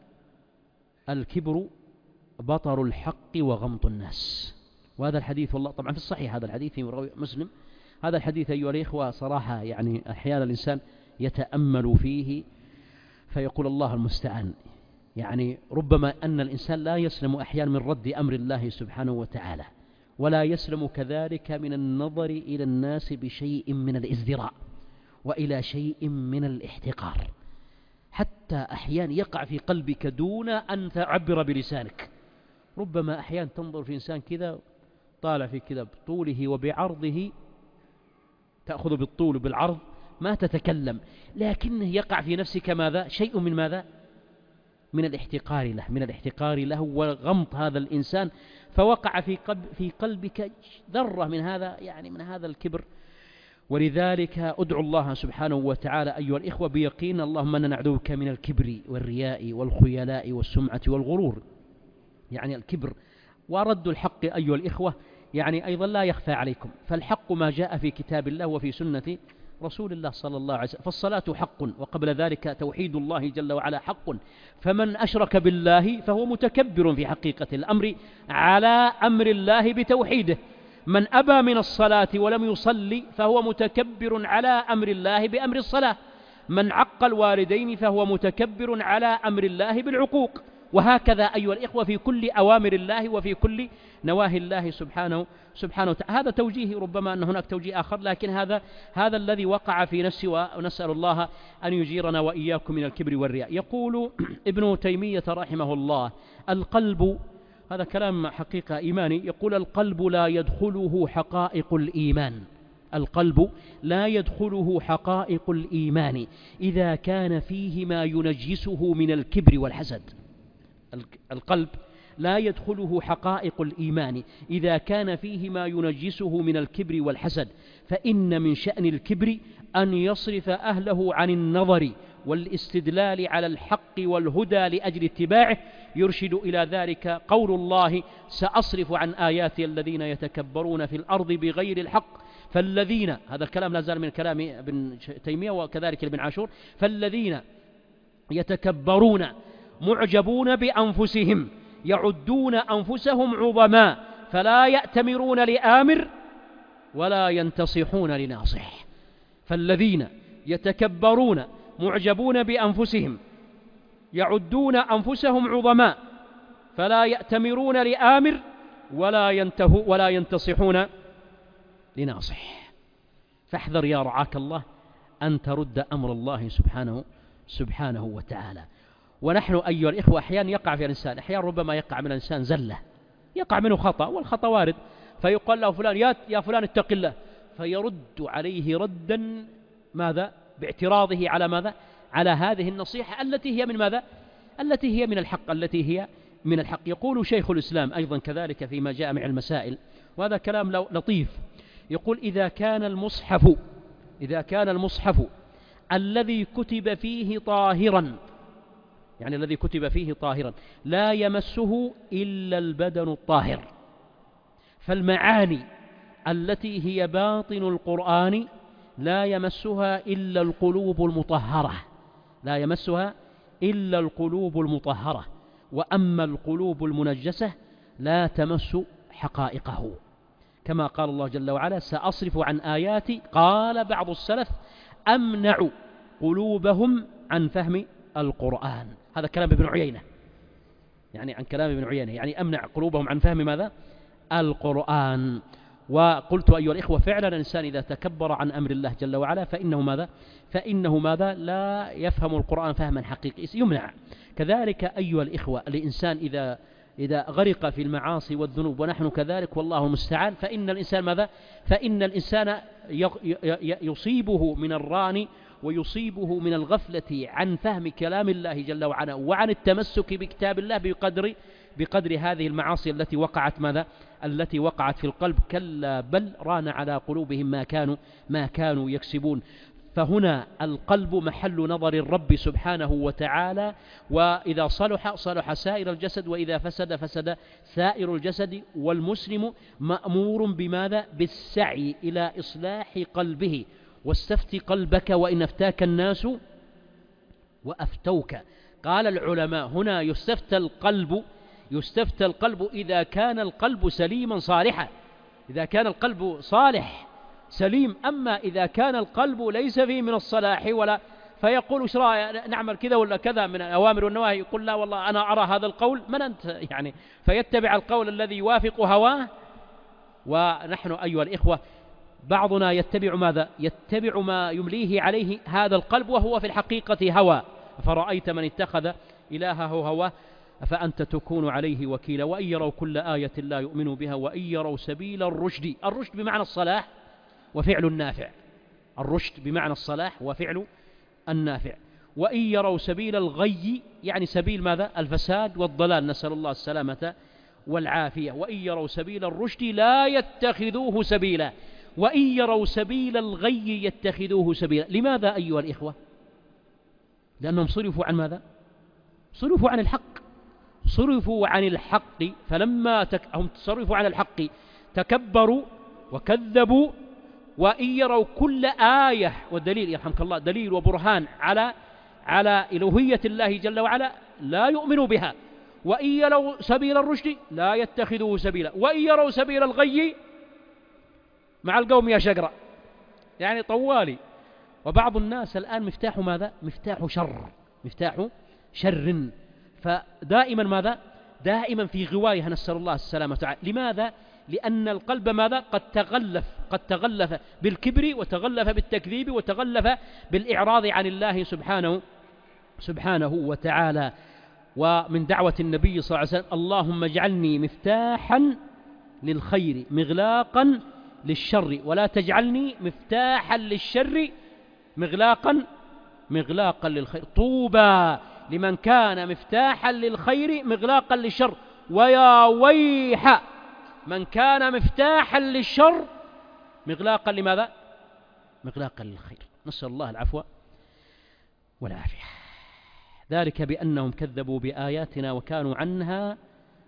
Speaker 1: الكبر بطر الحق وغمط الناس. وهذا الحديث والله طبعا في الصحيح، هذا الحديث في مسلم. هذا الحديث أيها الإخوة صراحة يعني أحيانا الإنسان يتأمل فيه فيقول الله المستعان. يعني ربما أن الإنسان لا يسلم أحيانا من رد أمر الله سبحانه وتعالى، ولا يسلم كذلك من النظر إلى الناس بشيء من الازدراء وإلى شيء من الاحتقار، حتى أحيانا يقع في قلبك دون أن تعبر بلسانك. ربما أحيانا تنظر في إنسان كذا طالع في كذا بطوله وبعرضه، تأخذ بالطول وبالعرض ما تتكلم، لكنه يقع في نفسك ماذا؟ شيء من ماذا؟ من الاحتقار له، من الاحتقار له وغمط هذا الإنسان، فوقع في قلب في قلبك ذرة من هذا، يعني من هذا الكبر. ولذلك أدعو الله سبحانه وتعالى أيها الإخوة بيقين: اللهم أنا نعوذ من الكبر والرياء والخيلاء والسمعة والغرور. يعني الكبر ورد الحق أيها الإخوة يعني أيضا لا يخفى عليكم، فالحق ما جاء في كتاب الله وفي سنة رسول الله صلى الله عليه وسلم. فالصلاة حق، وقبل ذلك توحيد الله جل وعلا حق، فمن أشرك بالله فهو متكبر في حقيقة الأمر على أمر الله بتوحيده. من أبى من الصلاة ولم يصلي فهو متكبر على أمر الله بأمر الصلاة. من عق الوالدين فهو متكبر على أمر الله بالعقوق. وهكذا أيها الإخوة في كل أوامر الله وفي كل نواهي الله سبحانه سبحانه وتعالى. هذا توجيه، ربما أن هناك توجيه آخر، لكن هذا هذا الذي وقع في نفسي، ونسأل الله أن يجيرنا وإياكم من الكبر والرياء. يقول ابن تيمية رحمه الله: القلب، هذا كلام حقيقة إيماني، يقول: القلب لا يدخله حقائق الإيمان. القلب لا يدخله حقائق الإيمان إذا كان فيه ما ينجسه من الكبر والحسد. القلب لا يدخله حقائق الإيمان إذا كان فيه ما ينجسه من الكبر والحسد، فإن من شأن الكبر أن يصرف أهله عن النظر والاستدلال على الحق والهدى لأجل اتباعه. يرشد إلى ذلك قول الله: سأصرف عن آياتي الذين يتكبرون في الأرض بغير الحق. فالذين، هذا الكلام لا زال من كلام ابن تيمية وكذلك ابن عاشور، فالذين يتكبرون معجبون بأنفسهم يعدون أنفسهم عظماء فلا يأتمرون لآمر ولا ينتصحون لناصح. فالذين يتكبرون معجبون بأنفسهم يعدون أنفسهم عظماء فلا يأتمرون لآمر ولا ينتهوا ولا ينتصحون لناصح. فاحذر يا رعاك الله أن ترد أمر الله سبحانه سبحانه وتعالى. ونحن أيها الإخوة أحيانا يقع في الإنسان، أحيانا ربما يقع من الإنسان زلة، يقع منه خطأ، والخطأ وارد، فيقال له: فلان يا, يا فلان اتق الله، فيرد عليه ردا ماذا؟ باعتراضه على ماذا؟ على هذه النصيحة التي هي من ماذا؟ التي هي من الحق، التي هي من الحق. يقول شيخ الإسلام أيضا كذلك فيما جاء مع المسائل، وهذا كلام لطيف، يقول: إذا كان المصحف إذا كان المصحف الذي كتب فيه طاهرا، يعني الذي كتب فيه طاهرا لا يمسه إلا البدن الطاهر، فالمعاني التي هي باطن القرآن لا يمسها إلا القلوب المطهرة لا يمسها إلا القلوب المطهرة وأما القلوب المنجسة لا تمس حقائقه، كما قال الله جل وعلا: سأصرف عن آياتي. قال بعض السلف: أمنع قلوبهم عن فهم القرآن. هذا كلام ابن عيينة، يعني عن كلام ابن عيينة، يعني أمنع قلوبهم عن فهم ماذا؟ القرآن. وقلت أيها الإخوة فعلا الإنسان إذا تكبر عن أمر الله جل وعلا فإنه ماذا؟ فإنه ماذا؟ لا يفهم القرآن فهما حقيقي، يمنع. كذلك أيها الإخوة الإنسان إذا إذا غرق في المعاصي والذنوب، ونحن كذلك والله المستعان، فإن الإنسان ماذا؟ فإن الإنسان يصيبه من الران ويصيبه من الغفلة عن فهم كلام الله جل وعلا وعن التمسك بكتاب الله بقدر بقدر هذه المعاصي التي وقعت ماذا التي وقعت في القلب. كلا بل ران على قلوبهم ما كانوا ما كانوا يكسبون. فهنا القلب محل نظر الرب سبحانه وتعالى، وإذا صلح صلح سائر الجسد، وإذا فسد فسد سائر الجسد. والمسلم مأمور بماذا؟ بالسعي إلى إصلاح قلبه. واستفت قلبك وإن أفتاك الناس وأفتوك. قال العلماء هنا يستفتى القلب يستفتى القلب إذا كان القلب سليما صالحا، إذا كان القلب صالح سليم. أما إذا كان القلب ليس فيه من الصلاح ولا فيقول ايش رايك نعمل كذا ولا كذا من الأوامر والنواهي، يقول لا والله أنا أرى هذا القول، من أنت يعني؟ فيتبع القول الذي يوافق هواه. ونحن أيها الإخوة بعضنا يتبع ماذا؟ يتبع ما يمليه عليه هذا القلب وهو في الحقيقة هوى. فرأيت من اتخذ إلهه هواه فأنت تكون عليه وكيلا. وإن يروا كل آية لا يؤمنوا بها وإن يروا سبيل الرشد. الرشد بمعنى الصلاح وفعل النافع، الرشد بمعنى الصلاح وفعل النافع. وإن يروا سبيل الغي يعني سبيل ماذا؟ الفساد والضلال، نسأل الله السلامة والعافية. وإن يروا سبيل الرشد لا يتخذوه سبيلا وإن يروا سبيل الغي يتخذوه سبيلا. لماذا أيها الإخوة؟ لأنهم صرفوا عن ماذا؟ صرفوا عن الحق، صرفوا عن الحق. فلما تك... هم صرفوا عن الحق تكبروا وكذبوا. وإن يروا كل آية، والدليل يرحمك الله دليل وبرهان على على إلوهية الله جل وعلا لا يؤمنوا بها. وإن يروا سبيل الرشد لا يتخذوه سبيلا وإن يروا سبيل الغي مع القوم يا شقرأ، يعني طوالي. وبعض الناس الآن مفتاح ماذا؟ مفتاح شر، مفتاح شر. فدائما ماذا؟ دائما في غواية، نسأل الله السلامة تعالى. لماذا؟ لأن القلب ماذا؟ قد تغلف قد تغلف بالكبر وتغلف بالتكذيب وتغلف بالإعراض عن الله سبحانه سبحانه وتعالى. ومن دعوة النبي صلى الله عليه وسلم اللهم اجعلني مفتاحا للخير مغلاقا للشر ولا تجعلني مفتاحا للشر مغلاقا مغلاقا للخير. طوبى لمن كان مفتاحا للخير مغلاقا للشر ويا ويح من كان مفتاحا للشر مغلاقا لماذا؟ مغلاقا للخير. نسأل الله العفو والعافية. ذلك بأنهم كذبوا بآياتنا وكانوا عنها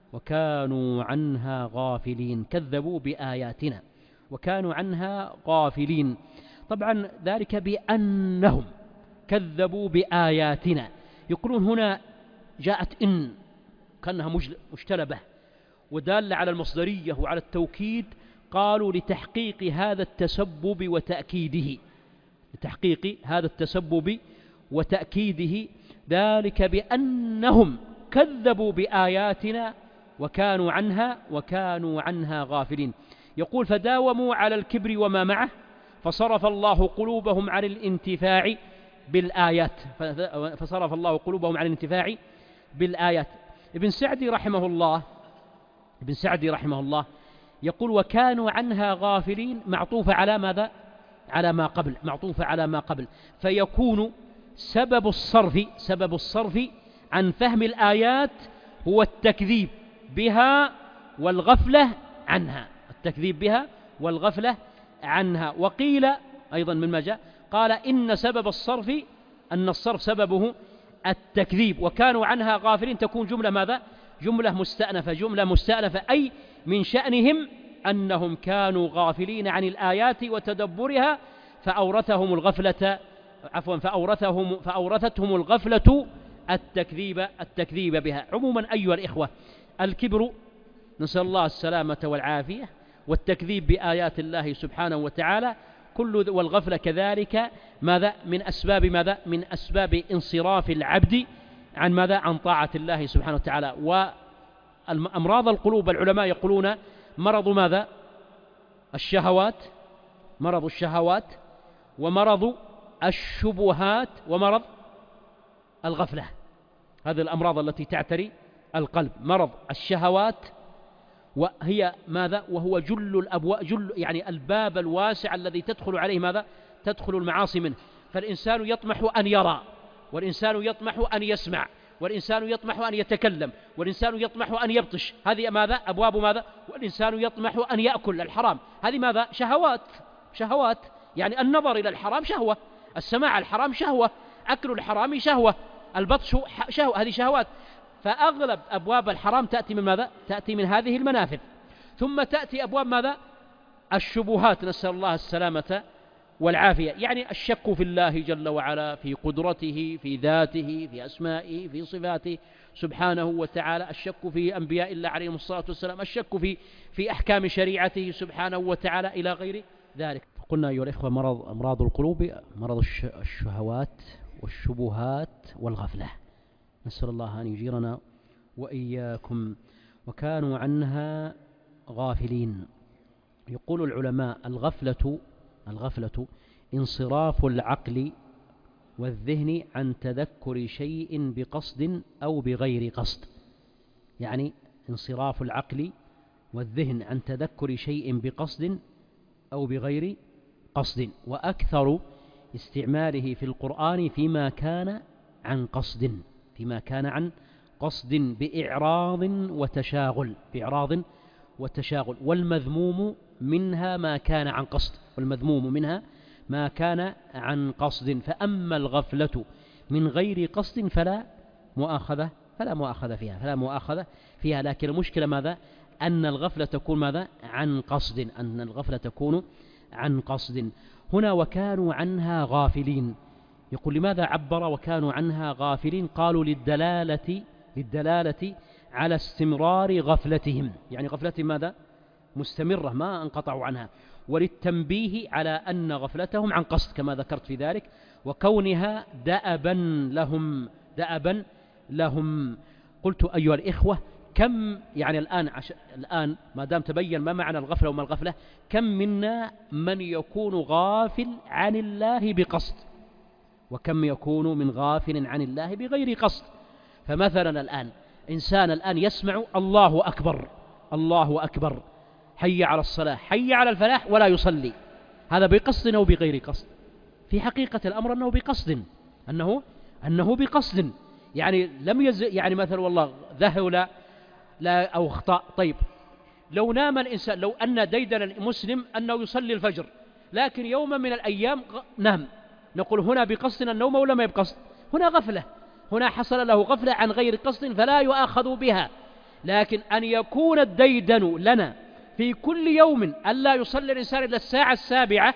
Speaker 1: وكانوا عنها غافلين. كذبوا بآياتنا وكانوا عنها غافلين. طبعا ذلك بأنهم كذبوا بآياتنا. يقولون هنا جاءت إن كأنها مجتلبة ودالة على المصدرية وعلى التوكيد. قالوا لتحقيق هذا التسبب وتأكيده، لتحقيق هذا التسبب وتأكيده. ذلك بأنهم كذبوا بآياتنا وكانوا عنها وكانوا عنها غافلين. يقول فداوموا على الكبر وما معه فصرف الله قلوبهم عن الانتفاع بالآيات فصرف الله قلوبهم عن الانتفاع بالآيات. ابن سعدي رحمه الله ابن سعدي رحمه الله يقول وكانوا عنها غافلين معطوفة على ماذا؟ على ما قبل، معطوفة على ما قبل. فيكون سبب الصرف سبب الصرف عن فهم الآيات هو التكذيب بها والغفلة عنها، التكذيب بها والغفلة عنها. وقيل أيضا مما جاء قال إن سبب الصرف أن الصرف سببه التكذيب وكانوا عنها غافلين. تكون جملة ماذا؟ جملة مستأنفة جملة مستأنفة أي من شأنهم أنهم كانوا غافلين عن الآيات وتدبرها فأورثهم الغفلة عفوا فأورثهم فأورثتهم الغفلة التكذيب التكذيب بها. عموما أيها الإخوة الكبر نسأل الله السلامة والعافية والتكذيب بآيات الله سبحانه وتعالى كل والغفلة كذلك ماذا؟ من أسباب ماذا؟ من أسباب انصراف العبد عن ماذا؟ عن طاعة الله سبحانه وتعالى. وأمراض القلوب العلماء يقولون مرض ماذا؟ الشهوات، مرض الشهوات ومرض الشبهات ومرض الغفلة. هذه الأمراض التي تعتري القلب. مرض الشهوات وهي ماذا؟ وهو جل الأبواب، جل يعني الباب الواسع الذي تدخل عليه ماذا؟ تدخل المعاصي منه. فالإنسان يطمح أن يرى، والإنسان يطمح أن يسمع، والإنسان يطمح أن يتكلم، والإنسان يطمح أن يبطش. هذه ماذا؟ أبواب ماذا؟ والإنسان يطمح أن يأكل الحرام. هذه ماذا؟ شهوات. شهوات يعني النظر إلى الحرام شهوة، السماع الحرام شهوة، أكل الحرام شهوة، البطش شهوة، هذه شهوات. فأغلب أبواب الحرام تأتي من ماذا؟ تأتي من هذه المنافذ. ثم تأتي أبواب ماذا؟ الشبهات، نسأل الله السلامة والعافية، يعني الشك في الله جل وعلا، في قدرته، في ذاته، في أسمائه، في صفاته سبحانه وتعالى، الشك في أنبياء الله عليهم الصلاة والسلام، الشك في في أحكام شريعته سبحانه وتعالى إلى غير ذلك. قلنا أيها الإخوة مرض أمراض القلوب مرض الشهوات والشبهات والغفلة، نسأل الله أن يجيرنا وإياكم. وكانوا عنها غافلين. يقول العلماء الغفلة الغفلة انصراف العقل والذهن عن تذكر شيء بقصد أو بغير قصد، يعني انصراف العقل والذهن عن تذكر شيء بقصد أو بغير قصد، وأكثر استعماله في القرآن فيما كان عن قصد، فيما كان عن قصد بإعراض وتشاغل، بإعراض وتشاغل. والمذموم منها ما كان عن قصد، والمذموم منها ما كان عن قصد. فأما الغفلة من غير قصد فلا مؤاخذة فلا مؤاخذة فيها فلا مؤاخذة فيها لكن المشكلة ماذا؟ أن الغفلة تكون ماذا؟ عن قصد، أن الغفلة تكون عن قصد. هنا وكانوا عنها غافلين. يقول لماذا عبر وكانوا عنها غافلين؟ قالوا للدلالة للدلالة على استمرار غفلتهم، يعني غفلتهم ماذا؟ مستمرة ما انقطعوا عنها، وللتنبيه على أن غفلتهم عن قصد كما ذكرت في ذلك، وكونها دأبا لهم دأبا لهم. قلت أيها الإخوة كم يعني الآن عش... الآن ما دام تبين ما معنى الغفلة وما الغفلة، كم منا من يكون غافل عن الله بقصد، وكم يكون من غافل عن الله بغير قصد. فمثلا الآن إنسان الآن يسمع الله أكبر الله أكبر، حي على الصلاة، حي على الفلاح، ولا يصلي، هذا بقصد أو بغير قصد؟ في حقيقة الأمر أنه بقصد، أنه أنه بقصد، يعني لم يز يعني مثلا والله ذهب لا لا أو اخطأ. طيب لو نام الإنسان، لو أن ديدن المسلم أنه يصلي الفجر لكن يوما من الأيام نام، نقول هنا بقصد النوم ولا ما بقصد؟ هنا غفلة، هنا حصل له غفلة عن غير قصد فلا يؤاخذ بها. لكن أن يكون الديدن لنا في كل يوم ألا يصلي الإنسان إلا الساعة السابعة،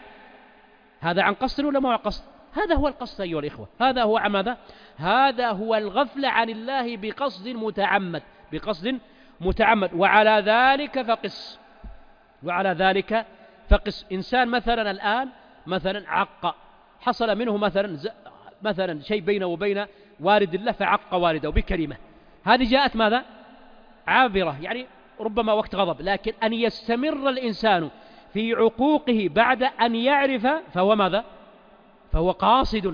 Speaker 1: هذا عن قصد ولا ما عن قصد؟ هذا هو القصد أيها الإخوة، هذا هو ماذا؟ هذا هو الغفلة عن الله بقصد متعمد، بقصد متعمد. وعلى ذلك فقس وعلى ذلك فقس إنسان مثلا الآن مثلا عق، حصل منه مثلا مثلا شيء بينه وبين والد الله فعق والده بكلمة، هذه جاءت ماذا؟ عابرة، يعني ربما وقت غضب. لكن أن يستمر الإنسان في عقوقه بعد أن يعرف فهو ماذا؟ فهو قاصد.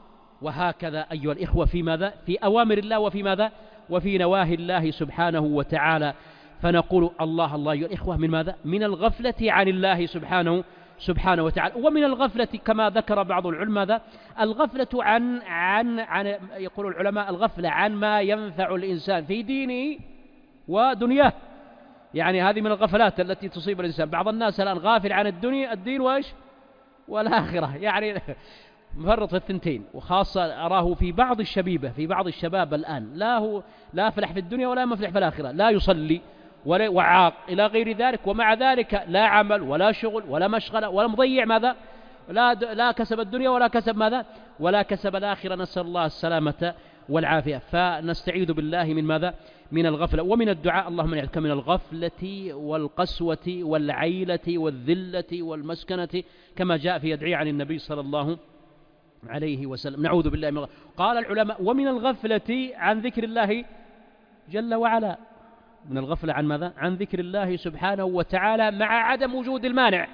Speaker 1: وهكذا أيها الإخوة في ماذا؟ في أوامر الله وفي ماذا؟ وفي نواهي الله سبحانه وتعالى. فنقول الله الله أيها الإخوة من ماذا؟ من الغفلة عن الله سبحانه سبحانه وتعالى. ومن الغفلة كما ذكر بعض العلماء الغفلة عن عن عن يقول العلماء الغفلة عن ما ينفع الإنسان في دينه ودنياه، يعني هذه من الغفلات التي تصيب الإنسان. بعض الناس الآن غافل عن الدنيا الدين وإيش والآخرة، يعني مفرط في الثنتين. وخاصة أراه في بعض الشبيبة في بعض الشباب الآن لا هو لا فلح في الدنيا ولا مفلح في الآخرة، لا يصلي ولا وعاق إلى غير ذلك، ومع ذلك لا عمل ولا شغل ولا مشغلة ولا مضيع ماذا؟ لا لا كسب الدنيا ولا كسب ماذا؟ ولا كسب الآخرة، نسأل الله السلامة والعافية. فنستعيذ بالله من ماذا؟ من الغفلة. ومن الدعاء اللهم نعوذ من الغفلة والقسوة والعيلة والذلة والمسكنة كما جاء في يدعي عن النبي صلى الله عليه وسلم، نعوذ بالله من الغفلة. قال العلماء ومن الغفلة عن ذكر الله جل وعلا، من الغفلة عن ماذا؟ عن ذكر الله سبحانه وتعالى مع عدم وجود المانع.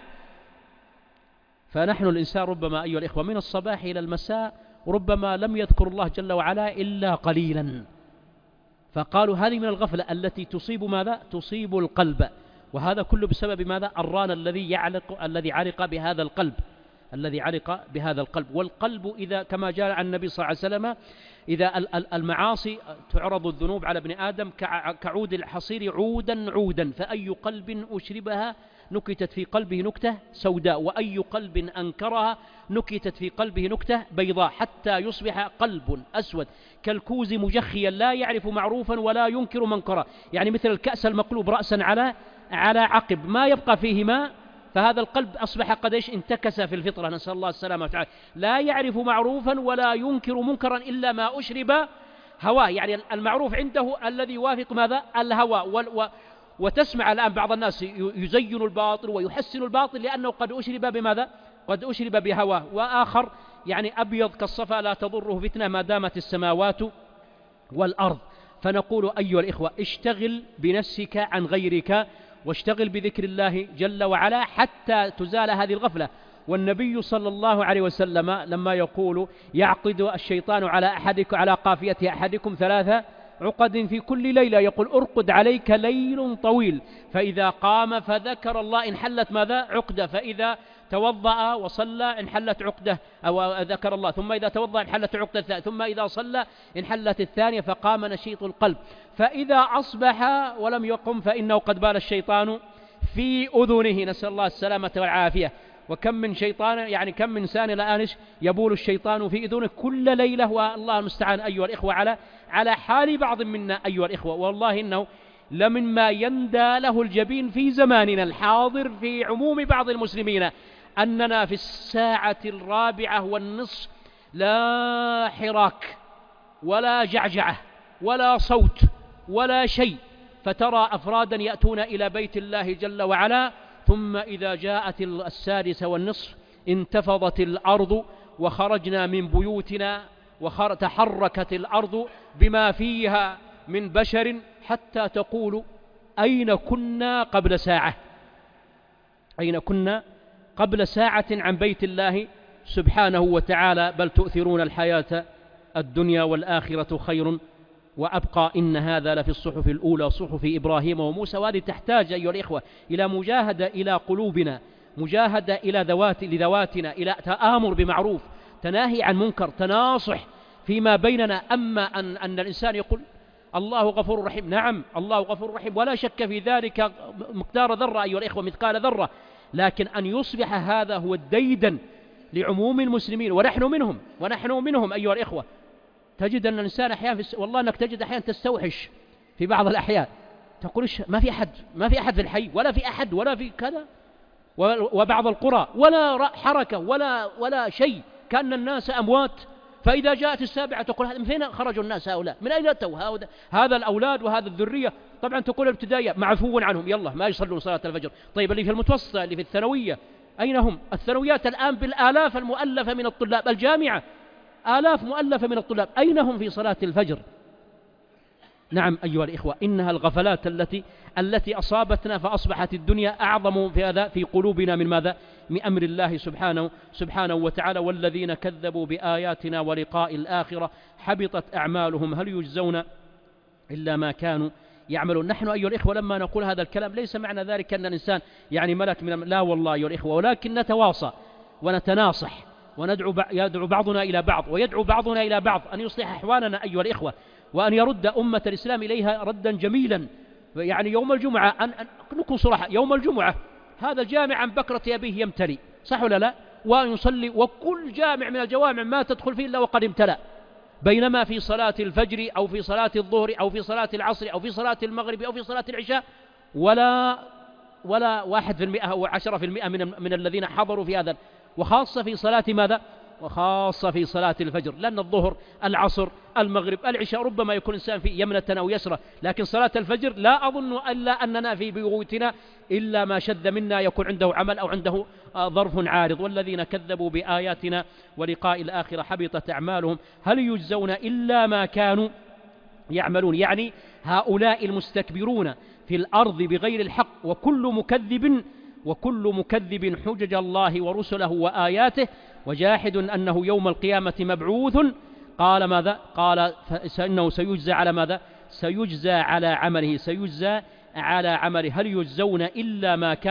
Speaker 1: فنحن الإنسان ربما أيها الإخوة من الصباح إلى المساء ربما لم يذكر الله جل وعلا إلا قليلا، فقالوا هذه من الغفلة التي تصيب ماذا؟ تصيب القلب. وهذا كله بسبب ماذا؟ الران الذي يعلق الذي علق بهذا القلب. الذي علق بهذا القلب. والقلب إذا كما جاء عن النبي صلى الله عليه وسلم إذا المعاصي تعرض الذنوب على ابن آدم كعود الحصير عودا عودا، فأي قلب أشربها نكتت في قلبه نكتة سوداء، وأي قلب أنكرها نكتت في قلبه نكتة بيضاء، حتى يصبح قلب أسود كالكوز مجخيا لا يعرف معروفا ولا ينكر منكرا، يعني مثل الكأس المقلوب رأسا على على عقب ما يبقى فيه ماء، فهذا القلب أصبح قد إيش انتكس في الفطرة، نسأل الله السلامة وتعالى، لا يعرف معروفا ولا ينكر منكرا إلا ما أشرب هواه، يعني المعروف عنده الذي يوافق ماذا؟ الهوى. وتسمع الآن بعض الناس يزين الباطل ويحسن الباطل لأنه قد أشرب بماذا؟ قد أشرب بهواه. وآخر يعني أبيض كالصفا لا تضره فتنة ما دامت السماوات والأرض. فنقول أيها الإخوة اشتغل بنفسك عن غيرك، واشتغل بذكر الله جل وعلا حتى تزال هذه الغفلة. والنبي صلى الله عليه وسلم لما يقول يعقد الشيطان على أحدكم على قافية أحدكم ثلاثة عقد في كل ليلة، يقول ارقد عليك ليل طويل، فإذا قام فذكر الله انحلت ماذا؟ عقدة، فإذا توضأ وصلى انحلت عقدة أو ذكر الله، ثم إذا توضأ انحلت عقدة، ثم إذا صلى انحلت الثانية، فقام نشيط القلب. فإذا أصبح ولم يقم فإنه قد بال الشيطان في أذنه، نسأل الله السلامة والعافية. وكم من شيطان يعني كم من إنسان الآن يبول الشيطان في أذنه كل ليلة، والله المستعان أيها الإخوة على على حال بعض منا أيها الإخوة. والله إنه لمما يندى له الجبين في زماننا الحاضر في عموم بعض المسلمين أننا في الساعة الرابعة والنصف لا حراك ولا جعجعة ولا صوت ولا شيء، فترى أفرادا يأتون إلى بيت الله جل وعلا، ثم إذا جاءت السادسة والنصف انتفضت الأرض وخرجنا من بيوتنا وتحركت الأرض بما فيها من بشر، حتى تقول أين كنا قبل ساعة؟ أين كنا قبل ساعة عن بيت الله سبحانه وتعالى؟ بل تؤثرون الحياة الدنيا والآخرة خير وأبقى، إن هذا لفي الصحف الأولى صحف إبراهيم وموسى. وهذه تحتاج أيها الإخوة إلى مجاهدة إلى قلوبنا، مجاهدة إلى ذوات لذواتنا، إلى تآمر بمعروف، تناهي عن منكر، تناصح فيما بيننا. أما أن, أن الإنسان يقول الله غفور رحيم، نعم الله غفور رحيم ولا شك في ذلك مقدار ذرة أيها الإخوة، مثقال ذرة، لكن أن يصبح هذا هو الديدن لعموم المسلمين، ونحن منهم ونحن منهم أيها الإخوة. تجد أن الإنسان أحيانا في والله أنك تجد أحيانا تستوحش في بعض الأحيان، تقول ما في أحد ما في أحد في الحي ولا في أحد ولا في كذا، وبعض القرى ولا حركة ولا ولا شيء، كأن الناس أموات. فإذا جاءت السابعة تقول من فين خرجوا الناس هؤلاء؟ من أين أتوا هؤلاء؟ هذا الأولاد وهذا الذرية. طبعا تقول الابتدائية معفو عنهم، يلا ما يصلون صلاة الفجر. طيب اللي في المتوسطة اللي في الثانوية أين هم؟ الثانويات الآن بالآلاف المؤلفة من الطلاب، الجامعة آلاف مؤلفة من الطلاب، أين هم في صلاة الفجر؟ نعم أيها الإخوة، إنها الغفلات التي التي أصابتنا، فأصبحت الدنيا أعظم في هذا في قلوبنا من ماذا؟ من أمر الله سبحانه سبحانه وتعالى. والذين كذبوا بآياتنا ولقاء الآخرة حبطت أعمالهم هل يجزون إلا ما كانوا يعملون. نحن أيها الإخوة لما نقول هذا الكلام ليس معنى ذلك أن الإنسان يعني ملك من لا والله أيها الإخوة، ولكن نتواصى ونتناصح وندعو يدعو بعضنا إلى بعض ويدعو بعضنا إلى بعض أن يصلح أحوالنا أيها الإخوة، وأن يرد أمة الإسلام إليها ردا جميلا. يعني يوم الجمعة أن, أن نكون صراحة، يوم الجمعة هذا الجامع عن بكرة أبيه يمتلي، صح ولا لا؟ وأن يصلي، وكل جامع من الجوامع ما تدخل فيه إلا وقد امتلأ، بينما في صلاة الفجر أو في صلاة الظهر أو في صلاة العصر أو في صلاة المغرب أو في صلاة العشاء ولا ولا واحد في المئة أو عشرة في المئة من, من الذين حضروا في هذا، وخاصة في صلاة ماذا؟ وخاصة في صلاة الفجر، لأن الظهر العصر المغرب العشاء ربما يكون إنسان في يمنة أو يسرة، لكن صلاة الفجر لا أظن ألا أننا في بيوتنا إلا ما شذ منا يكون عنده عمل أو عنده ظرف عارض. والذين كذبوا بآياتنا ولقاء الآخرة حبطت أعمالهم هل يجزون إلا ما كانوا يعملون. يعني هؤلاء المستكبرون في الأرض بغير الحق، وكل مكذب وكل مكذب حجج الله ورسله وآياته وجاحد أنه يوم القيامة مبعوث، قال ماذا؟ قال فإنه سيجزى على ماذا؟ سيجزى على عمله، سيجزى على عمله. هل يجزون إلا ما كانوا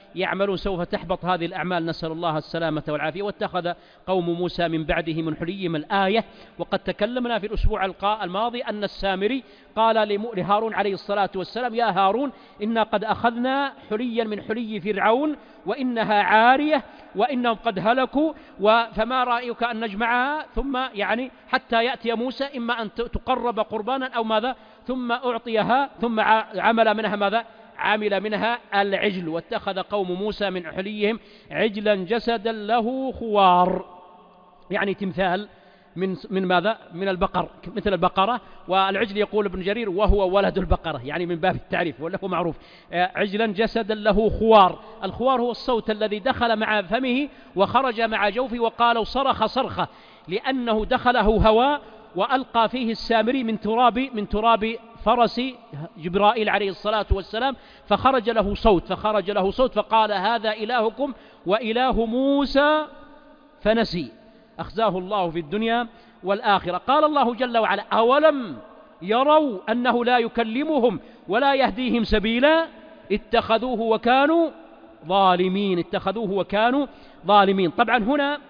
Speaker 1: يعملون سوف تحبط هذه الأعمال، نسأل الله السلامة والعافية. واتخذ قوم موسى من بعده من حليهم الآية. وقد تكلمنا في الأسبوع الماضي أن السامري قال لهارون عليه الصلاة والسلام: يا هارون إنا قد أخذنا حليا من حلي فرعون وإنها عارية وإنهم قد هلكوا، فما رأيك أن نجمعها ثم يعني حتى يأتي موسى، إما أن تقرب قربانا أو ماذا، ثم أعطيها، ثم عمل منها ماذا، عمل منها العجل. واتخذ قوم موسى من حليهم عجلا جسدا له خوار، يعني تمثال من من ماذا، من البقر، مثل البقرة. والعجل يقول ابن جرير وهو ولد البقرة، يعني من باب التعريف وله معروف. عجلا جسدا له خوار، الخوار هو الصوت الذي دخل مع فمه وخرج مع جوفه، وقالوا صرخ صرخة لأنه دخله هواء وألقى فيه السامري من تراب من تراب فرس جبرائيل عليه الصلاة والسلام، فخرج له صوت فخرج له صوت فقال: هذا إلهكم وإله موسى فنسي، أخزاه الله في الدنيا والآخرة. قال الله جل وعلا: أولم يروا أنه لا يكلمهم ولا يهديهم سبيلا اتخذوه وكانوا ظالمين اتخذوه وكانوا ظالمين. طبعا هنا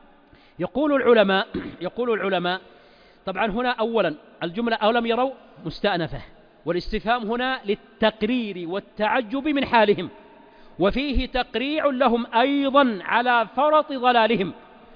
Speaker 1: يقول العلماء يقول العلماء طبعا هنا أولا الجملة أولم يروا مستأنفة، والاستفهام هنا للتقرير والتعجب من حالهم، وفيه تقريع لهم أيضا على فرط ضلالهم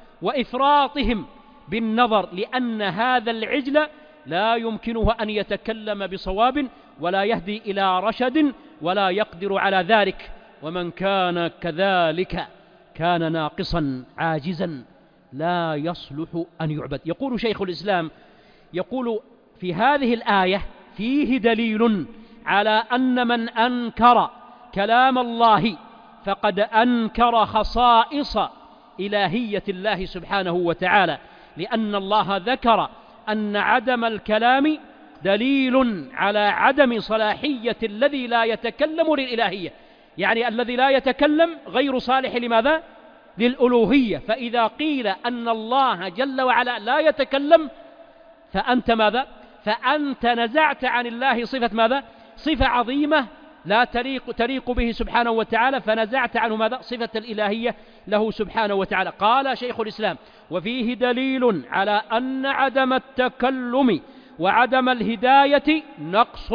Speaker 1: وإفراطهم بالنظر، لأن هذا العجل لا يمكنه أن يتكلم بصواب ولا يهدي إلى رشد ولا يقدر على ذلك، ومن كان كذلك كان ناقصا عاجزا لا يصلح أن يعبد. يقول شيخ الإسلام يقول في هذه الآية فيه دليل على أن من أنكر كلام الله فقد أنكر خصائص إلهية الله سبحانه وتعالى، لأن الله ذكر أن عدم الكلام دليل على عدم صلاحية الذي لا يتكلم للإلهية، يعني الذي لا يتكلم غير صالح لماذا؟ للألوهية. فإذا قيل أن الله جل وعلا لا يتكلم فأنت ماذا؟ فأنت نزعت عن الله صفة ماذا؟ صفة عظيمة لا تليق, تليق به سبحانه وتعالى، فنزعت عنه ماذا؟ صفة الإلهية له سبحانه وتعالى. قال شيخ الإسلام: وفيه دليل على أن عدم التكلم وعدم الهداية نقص،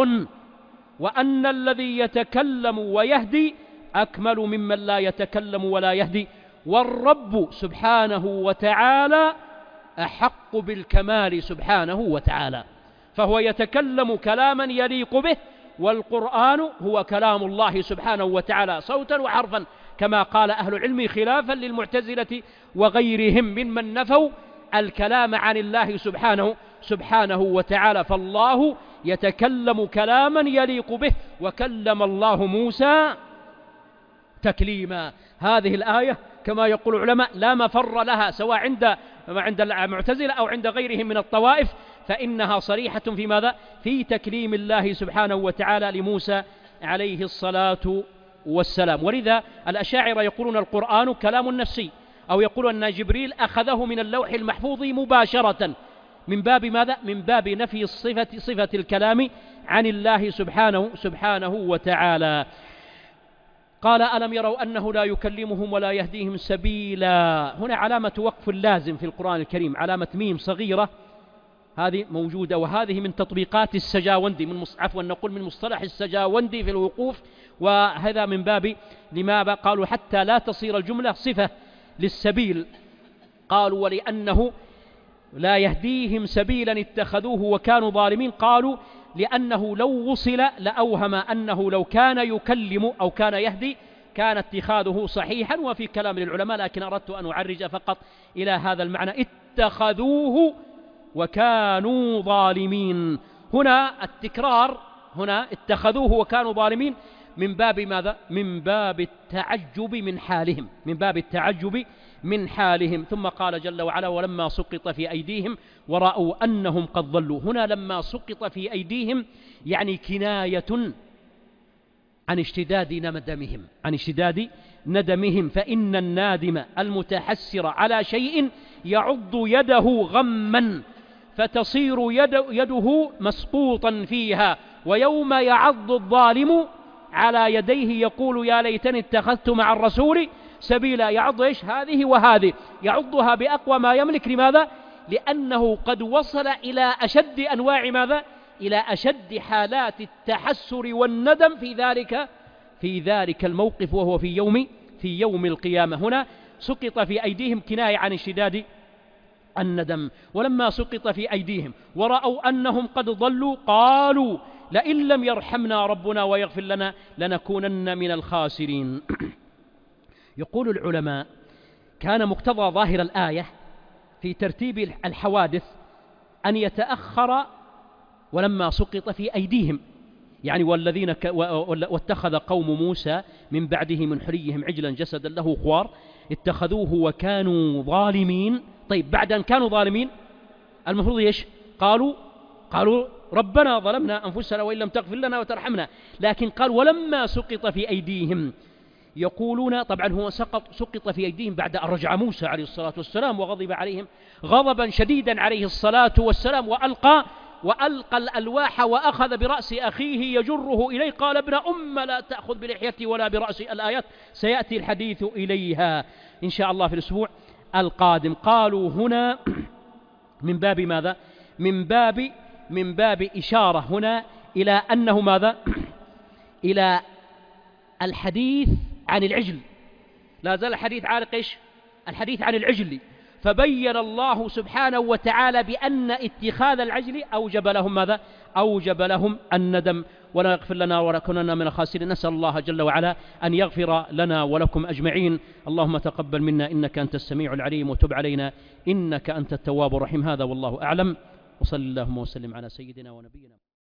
Speaker 1: وأن الذي يتكلم ويهدي أكمل ممن لا يتكلم ولا يهدي، والرب سبحانه وتعالى أحق بالكمال سبحانه وتعالى، فهو يتكلم كلاما يليق به، والقرآن هو كلام الله سبحانه وتعالى صوتا وحرفا، كما قال أهل العلم خلافا للمعتزلة وغيرهم ممن نفوا الكلام عن الله سبحانه سبحانه وتعالى. فالله يتكلم كلاما يليق به، وكلم الله موسى تكليما. هذه الآية كما يقول العلماء لا مفر لها، سواء عند عند المعتزلة أو عند غيرهم من الطوائف، فإنها صريحة في ماذا؟ في تكليم الله سبحانه وتعالى لموسى عليه الصلاة والسلام. ولذا الأشاعرة يقولون القرآن كلام نفسي، أو يقولون أن جبريل أخذه من اللوح المحفوظ مباشرة، من باب ماذا؟ من باب نفي الصفة صفة الكلام عن الله سبحانه سبحانه وتعالى. قال: ألم يروا أنه لا يكلمهم ولا يهديهم سبيلا. هنا علامة وقف لازم في القرآن الكريم، علامة ميم صغيرة، هذه موجودة، وهذه من تطبيقات السجاوندي، من عفوا نقول من مصطلح السجاوندي في الوقوف، وهذا من باب لماذا قالوا حتى لا تصير الجملة صفة للسبيل. قالوا: ولأنه لا يهديهم سبيلا اتخذوه وكانوا ظالمين. قالوا: لأنه لو وصل لأوهم أنه لو كان يكلم أو كان يهدي كان اتخاذه صحيحا، وفي كلام للعلماء، لكن أردت أن أعرج فقط إلى هذا المعنى: اتخذوه وكانوا ظالمين. هنا التكرار، هنا اتخذوه وكانوا ظالمين من باب ماذا؟ من باب التعجب من حالهم، من باب التعجب من حالهم. ثم قال جل وعلا: ولما سقط في أيديهم ورأوا أنهم قد ضلوا. هنا لما سقط في أيديهم يعني كناية عن اشتداد ندمهم عن اشتداد ندمهم فإن النادم المتحسر على شيء يعض يده غما فتصير يد يده مسقوطا فيها، ويوم يعض الظالم على يديه يقول يا ليتني اتخذت مع الرسول سبيلا. يعض إيش؟ هذه وهذه، يعضها بأقوى ما يملك. لماذا؟ لأنه قد وصل إلى أشد أنواع ماذا؟ إلى أشد حالات التحسر والندم في ذلك في ذلك الموقف، وهو في يوم في يوم القيامة. هنا سقط في أيديهم كناية عن اشتداد الندم. ولما سقط في أيديهم ورأوا أنهم قد ضلوا قالوا لئن لم يرحمنا ربنا ويغفر لنا لنكونن من الخاسرين. يقول العلماء كان مقتضى ظاهر الآية في ترتيب الحوادث أن يتأخر ولما سقط في أيديهم، يعني والذين ك... واتخذ قوم موسى من بعده من حليهم عجلا جسدا له خوار اتخذوه وكانوا ظالمين. طيب بعد أن كانوا ظالمين المفروض إيش؟ قالوا قالوا ربنا ظلمنا أنفسنا وإن لم تغفر لنا وترحمنا. لكن قال ولما سقط في أيديهم، يقولون طبعا هو سقط سقط في أيديهم بعد أن رجع موسى عليه الصلاة والسلام وغضب عليهم غضبا شديدا عليه الصلاة والسلام، وألقى وألقى الألواح وأخذ برأس أخيه يجره إليه. قال ابن أم لا تأخذ بلحيتي ولا برأسي. الآيات سيأتي الحديث إليها إن شاء الله في الأسبوع القادم. قالوا هنا من باب ماذا؟ من باب من باب إشارة هنا إلى أنه ماذا؟ إلى الحديث عن العجل. لا زال الحديث عالق إيش؟ الحديث عن العجل. فبين الله سبحانه وتعالى بأن اتخاذ العجل أوجب لهم ماذا؟ أوجب لهم الندم. ولا يغفر لنا ولكننا من الخاسرين. نسأل الله جل وعلا أن يغفر لنا ولكم أجمعين. اللهم تقبل منا إنك أنت السميع العليم، وتب علينا إنك أنت التواب الرحيم. هذا والله أعلم، وصلى اللهم وسلم على سيدنا ونبينا.